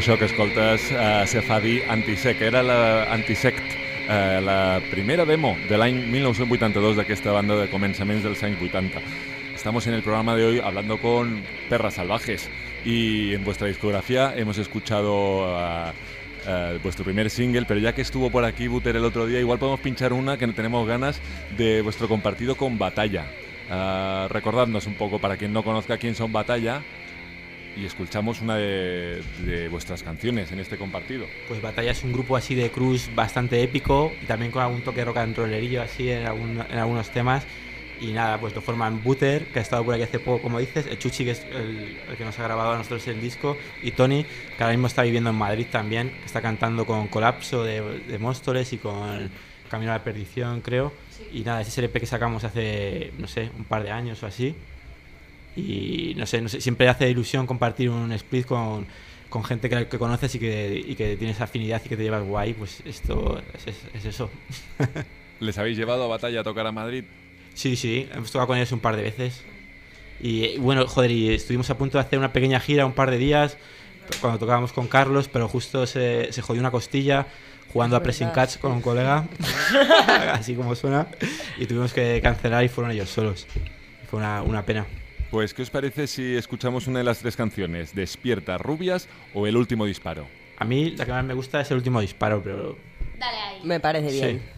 Això que escoltes se fa dir Antisect. Era l'Antisect, la primera demo de l'any 1982 d'aquesta banda de començaments dels anys 80. Estamos en el programa de hoy hablando con Perras Salvajes y en vuestra discografía hemos escuchado vuestro primer single, pero ya que estuvo por aquí Buter el otro día, igual podemos pinchar una que tenemos ganas de vuestro compartido con Batalla. Recordadnos un poco, para quien no conozca quién son Batalla, y escuchamos una de vuestras canciones en este compartido. Pues Batalla es un grupo así de cruz bastante épico y también con algún toque rock and rollerillo así en algunos temas. Y nada, pues lo forman Buter, que ha estado por aquí hace poco, como dices, el Chuchi, que es el que nos ha grabado a nosotros el disco, y Tony, que ahora mismo está viviendo en Madrid también, que está cantando con Colapso de Móstoles y con Camino a la Perdición, creo. Y nada, ese es el EP que sacamos hace, no sé, un par de años o así. Y no sé, siempre hace ilusión compartir un split con gente que conoces y que tienes afinidad y que te llevas guay, pues esto es eso. ¿Les habéis llevado a Batalla a tocar a Madrid? Sí, hemos tocado con ellos un par de veces. Y bueno, joder, y estuvimos a punto de hacer una pequeña gira un par de días cuando tocábamos con Carlos, pero justo se jodió una costilla jugando a Pressing Catch con un colega, así como suena, y tuvimos que cancelar y fueron ellos solos. Fue una pena. Pues, ¿qué os parece si escuchamos una de las tres canciones? ¿Despierta, Rubias o El último disparo? A mí la que más me gusta es El último disparo, pero... Dale ahí. Me parece bien. Sí.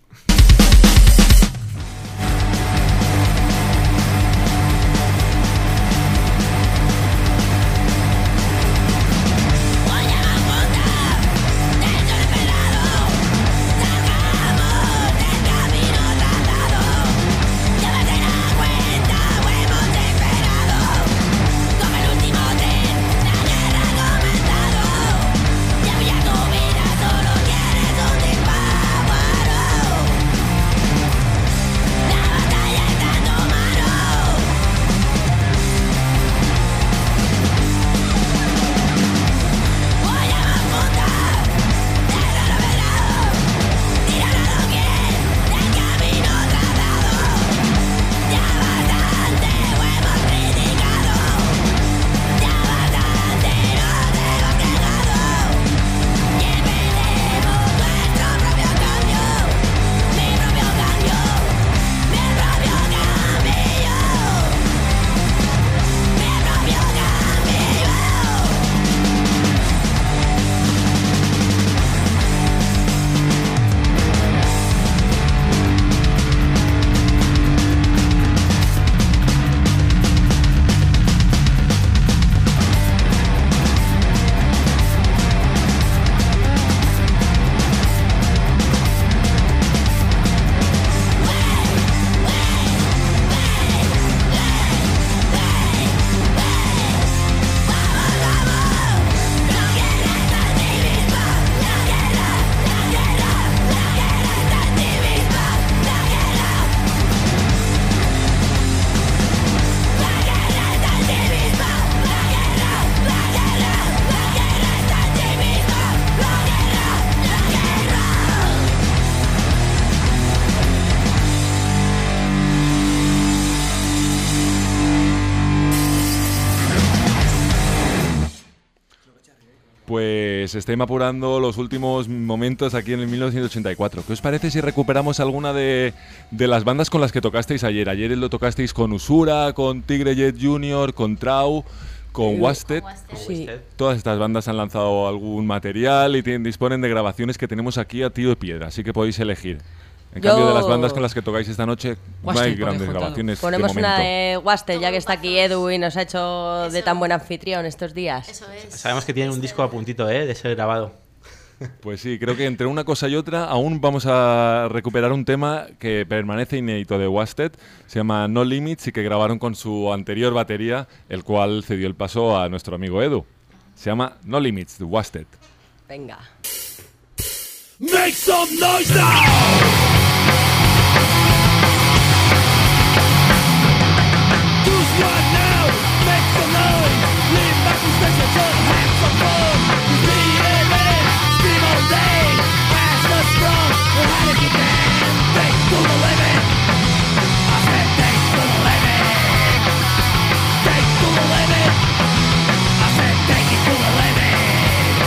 Pues estem apurando los últimos momentos aquí en el 1984. ¿Qué os parece si recuperamos alguna de las bandas con las que tocasteis ayer? Ayer lo tocasteis con Usura, con Tigre Jet Jr., con Trau, con Wasted. Sí. Todas estas bandas han lanzado algún material y disponen de grabaciones que tenemos aquí a tiro de piedra, así que podéis elegir. En cambio, de las bandas con las que tocáis esta noche, no hay grandes grabaciones. Ponemos una de Wasted, ya que está aquí Edu y nos ha hecho de tan buen anfitrión estos días. Eso es. Sabemos que tienen un disco a puntito, de ser grabado. Pues sí, creo que entre una cosa y otra aún vamos a recuperar un tema que permanece inédito de Wasted, se llama No Limits y que grabaron con su anterior batería, el cual cedió el paso a nuestro amigo Edu. Se llama No Limits, de Wasted. Venga. Make some noise now! Right now, make some noise. Leave back the station, just have some fun. You see it, scream all day. Ask the strong, or how did you can? Take to the limit. I said take to the limit. Take to the limit. I said take it to the limit.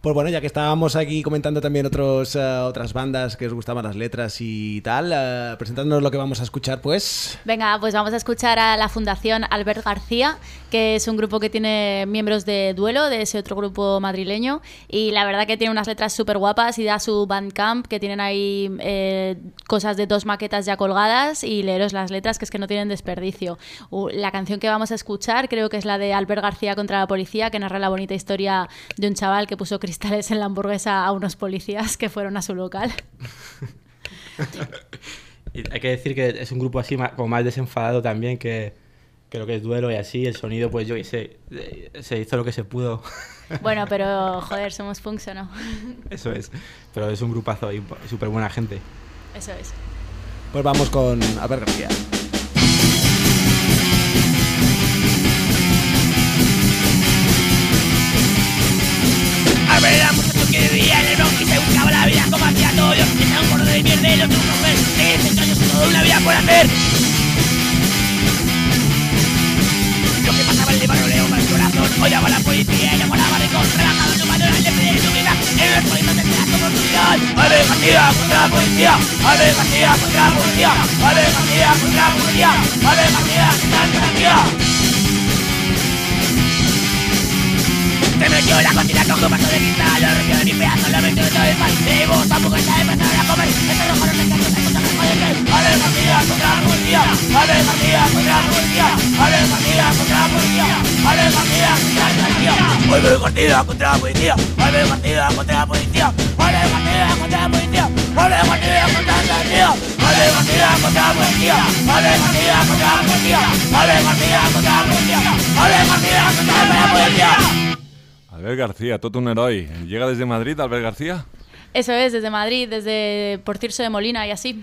Pues bueno, ya que estábamos aquí comentando también otras bandas que os gustaban las letras y tal, presentándonos lo que vamos a escuchar, pues... Venga, pues vamos a escuchar a la Fundación Albert García, que es un grupo que tiene miembros de Duelo, de ese otro grupo madrileño, y la verdad que tiene unas letras súper guapas y da su Bandcamp, que tienen ahí cosas de 2 maquetas ya colgadas, y leeros las letras, que es que no tienen desperdicio. La canción que vamos a escuchar creo que es la de Albert García contra la policía, que narra la bonita historia de un chaval que puso cristales en la hamburguesa a unos policías que fueron a su local. Y hay que decir que es un grupo así como más desenfadado también que lo que es Duelo y así. El sonido, pues yo qué sé, se hizo lo que se pudo. Bueno, pero joder, somos punks o no. Eso es, pero es un grupazo y súper buena gente. Eso es. Pues vamos con Albert García. Albert era un muchacho que vivía en el Bronx y se buscaba la vida como hacía todo. Yo era un gordo de mierda y los de un mujer. 16 años y toda una vida por hacer. Lo que pasaba en el barrio le dio el corazón. Odiaba a la policía y enamoraba de con relajado en su mayor al defender su vida. En los políticos de teatro oportunidad. Albert García contra la policía. Albert García contra la policía. Albert García contra la policía. Albert García contra la policía. Se metió en la cocina, cogió un vaso de cristal, lo rompió de mi pedazo, lo metió dentro del pan. Le digo, tampoco está empezaron a comer, este rojo no se cansa, se contra la policía. Albert García contra la policía. Albert García contra la policía. Albert García contra la policía. Albert García contra la policía. Albert García contra la policía. Albert García contra la policía. Albert García contra la policía. Albert García contra la policía. Albert García contra la policía. Albert García contra la policía. Albert García contra la policía. Albert García contra la policía. Albert García, todo un heroi. ¿Llega desde Madrid, Albert García? Eso es, desde Madrid, desde por Tirso de Molina y así.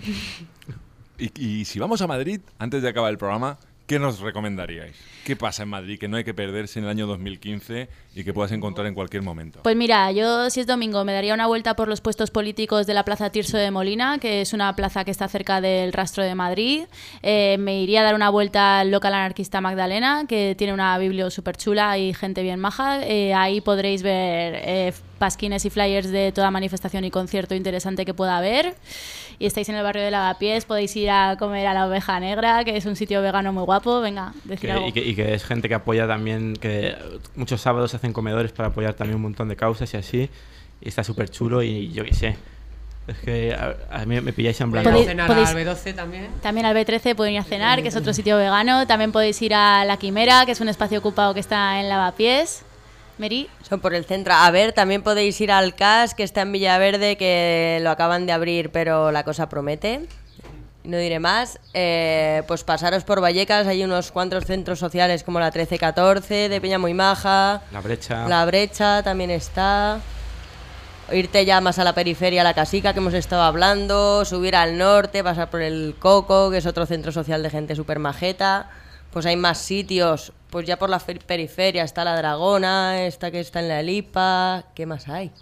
Y si vamos a Madrid, antes de acabar el programa, ¿qué nos recomendaríais? ¿Qué pasa en Madrid que no hay que perderse en el año 2015 y que puedas encontrar en cualquier momento? Pues mira, yo si es domingo me daría una vuelta por los puestos políticos de la Plaza Tirso de Molina, que es una plaza que está cerca del Rastro de Madrid. Me iría a dar una vuelta al local anarquista Magdalena, que tiene una biblio súper chula y gente bien maja. Ahí podréis ver pasquines y flyers de toda manifestación y concierto interesante que pueda haber. Y estáis en el barrio de Lavapiés, podéis ir a comer a la Oveja Negra, que es un sitio vegano muy guapo. Venga, decir algo. Y que es gente que apoya también, que muchos sábados hacen comedores para apoyar también un montón de causas y así. Y está súper chulo y yo qué sé. Es que a mí me pilláis en blanco. ¿Podéis cenar al B12 también? También al B13 pueden ir a cenar, que es otro sitio vegano. También podéis ir a La Quimera, que es un espacio ocupado que está en Lavapiés. Meri. Son por el centro. A ver, también podéis ir al CAS, que está en Villaverde, que lo acaban de abrir, pero la cosa promete. No diré más. Pues pasaros por Vallecas, hay unos cuantos centros sociales como la 13-14, de Peña Muy Maja. La Brecha. La Brecha también está. Irte ya más a la periferia, a la Casica, que hemos estado hablando. Subir al norte, pasar por el Coco, que es otro centro social de gente súper majeta. Pues hay más sitios. Pues ya por la periferia está la Dragona, esta que está en la Lipa. ¿Qué más hay?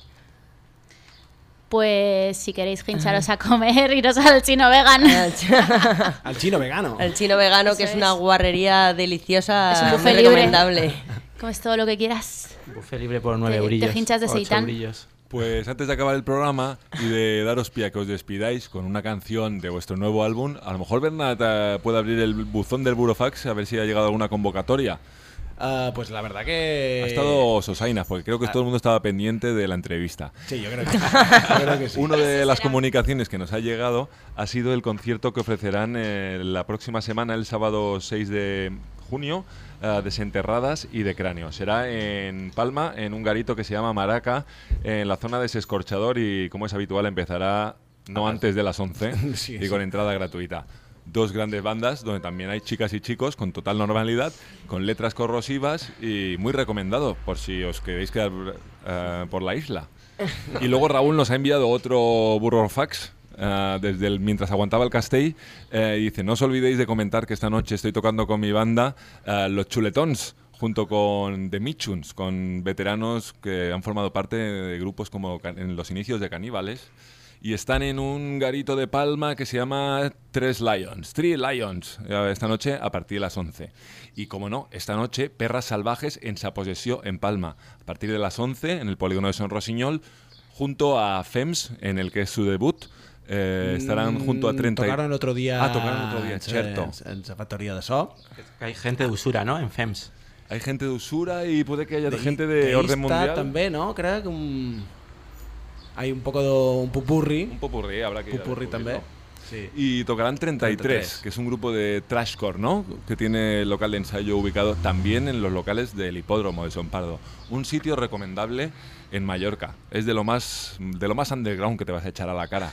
Pues si queréis hincharos a comer, iros al Chino Vegan. Al Chino Vegano. Al Chino Vegano, que es una guarrería deliciosa, es un buffet muy recomendable. Comes todo lo que quieras. Buffet libre por 9 eurillos. Te hinchas de seitán. Pues antes de acabar el programa y de daros pie a que os despidáis con una canción de vuestro nuevo álbum, a lo mejor Bernat puede abrir el buzón del Burofax a ver si ha llegado alguna convocatoria. Pues la verdad que... Ha estado Sosaina, porque creo que todo el mundo estaba pendiente de la entrevista. Sí, yo creo que sí. Yo creo que sí. Una de las comunicaciones que nos ha llegado ha sido el concierto que ofrecerán la próxima semana, el sábado 6 de junio, Desenterradas y de Cráneo. Será en Palma, en un garito que se llama Maraca, en la zona de Sescorchador, y como es habitual empezará no antes de las 11 Sí, y con entrada gratuita. Dos grandes bandas donde también hay chicas y chicos con total normalidad, con letras corrosivas y muy recomendado por si os queréis quedar por la isla. Y luego Raúl nos ha enviado otro Burofax desde mientras aguantaba el Castell, y dice: no os olvidéis de comentar que esta noche estoy tocando con mi banda Los Chuletons, junto con The Michuns, con veteranos que han formado parte de grupos como en los inicios de Caníbales. y están en un garito de Palma que se llama Three Lions, esta noche a partir de las 11. Y como no, esta noche Perras Salvajes en Sa Possessió en Palma, a partir de las 11 en el polígono de Son Rossinyol, junto a FEMS, en el que es su debut. Estarán junto a 30... Tocaron el otro día... tocaron el otro día, cierto. En la factoría de so. Hay gente de Usura, ¿no? En FEMS. Hay gente de Usura y puede que haya gente de orden mundial. También, ¿no? Creo que hay un poco de un pupurri. Un popurrí, habrá que ir pupurri también. Sí. Y tocarán 33, que es un grupo de trashcore, ¿no? Que tiene el local de ensayo ubicado también en los locales del Hipódromo de Son Pardo. Un sitio recomendable en Mallorca. Es de lo más underground que te vas a echar a la cara.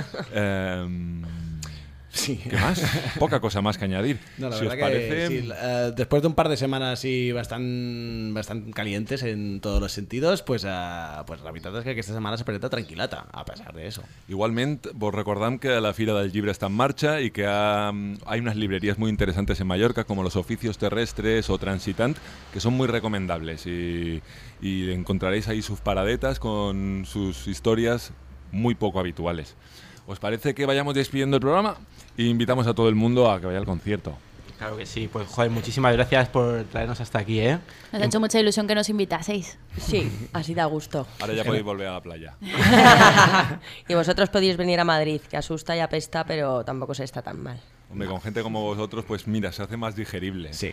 Sí. ¿Qué más? Poca cosa más que añadir. No, la si verdad os parece... que sí, después de un par de semanas así bastante calientes en todos los sentidos, pues la veritat és que aquesta setmana se presenta tranquilata, a pesar de eso. Igualmente, vos recordam que la Fira del Llibre está en marcha y que hay unas librerías muy interesantes en Mallorca, como Los Oficios Terrestres o Transitant, que son muy recomendables y encontraréis ahí sus paradetas con sus historias muy poco habituales. ¿Os parece que vayamos despidiendo el programa? E invitamos a todo el mundo a que vaya al concierto. Claro que sí, pues joder, muchísimas gracias por traernos hasta aquí, ¿eh? Nos ha hecho mucha ilusión que nos invitaseis. Sí, así da gusto. Ahora ya podéis volver a la playa. Y vosotros podéis venir a Madrid, que asusta y apesta, pero tampoco se está tan mal. Hombre, con gente como vosotros, pues mira, se hace más digerible. Sí.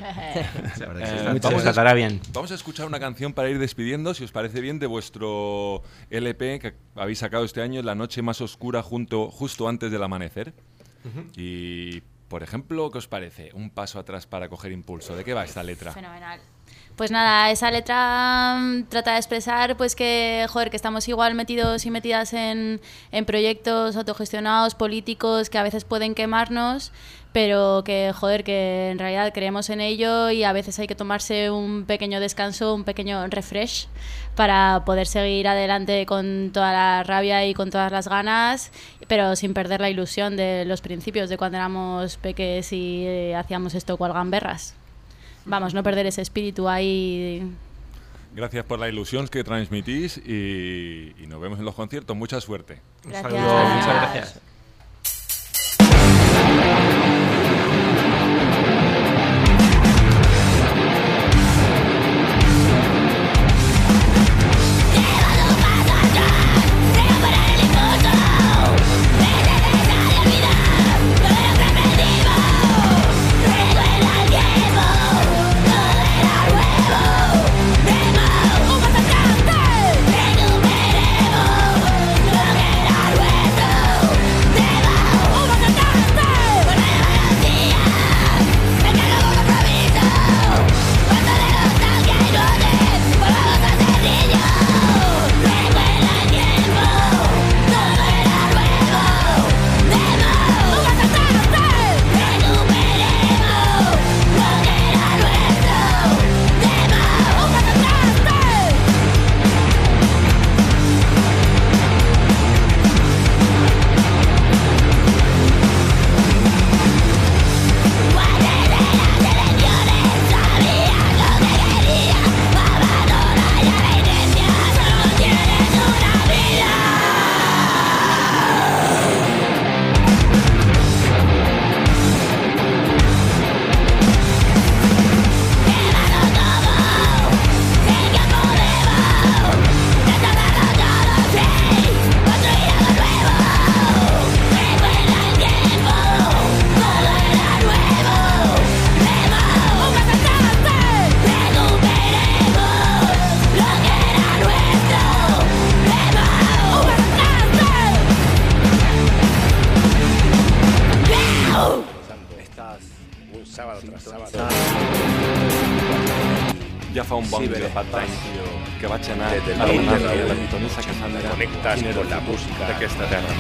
Vamos a escuchar una canción para ir despidiendo, si os parece bien, de vuestro LP que habéis sacado este año, La Noche Más Oscura, justo antes del amanecer. Y, por ejemplo, ¿qué os parece? Un paso atrás para coger impulso. ¿De qué va esta letra? Fenomenal. Pues nada, esa letra trata de expresar pues que estamos igual metidos y metidas en proyectos autogestionados, políticos, que a veces pueden quemarnos, pero que en realidad creemos en ello y a veces hay que tomarse un pequeño descanso, un pequeño refresh para poder seguir adelante con toda la rabia y con todas las ganas, pero sin perder la ilusión de los principios de cuando éramos peques y hacíamos esto cual gamberras. Vamos, no perder ese espíritu ahí. Gracias por la ilusión que transmitís y nos vemos en los conciertos. Mucha suerte. Gracias. Un saludo, muchas gracias. Ja fa un bon dia que vaig anar a demanar la pitonissa que s'han de connectar con la música d'aquesta terra.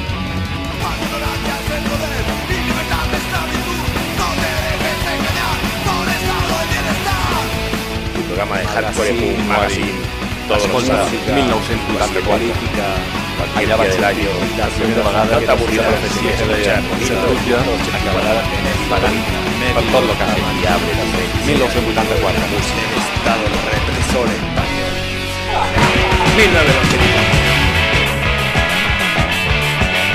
Un programa de Hardcore Punk Magazine, todos los sábados, 1984, allá va el año, la primera vegada que t'avorrida la profecia és escuchar música, acabarà pagant per tot lo que ha fet. 1984, música en estado represor español. 1984.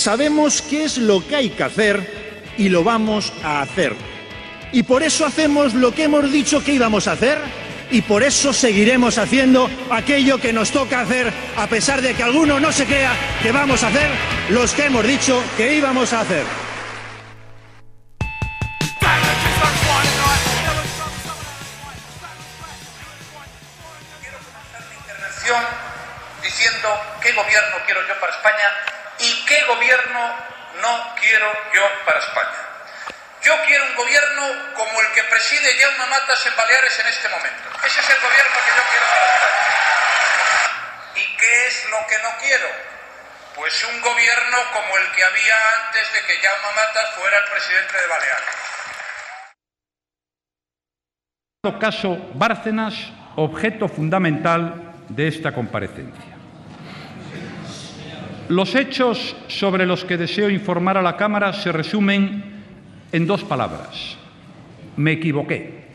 sabemos qué es lo que hay que hacer y lo vamos a hacer. Y por eso hacemos lo que hemos dicho que íbamos a hacer y por eso seguiremos haciendo aquello que nos toca hacer, a pesar de que alguno no se crea que vamos a hacer los que hemos dicho que íbamos a hacer. Diciendo qué gobierno quiero yo para España y qué gobierno no quiero yo para España. Yo quiero un gobierno como el que preside Jaume Matas en Baleares en este momento. Ese es el gobierno que yo quiero para España. ¿Y qué es lo que no quiero? Pues un gobierno como el que había antes de que Jaume Matas fuera el presidente de Baleares. Caso Bárcenas, objeto fundamental de esta comparecencia. Los hechos sobre los que deseo informar a la Cámara se resumen en dos palabras. Me equivoqué.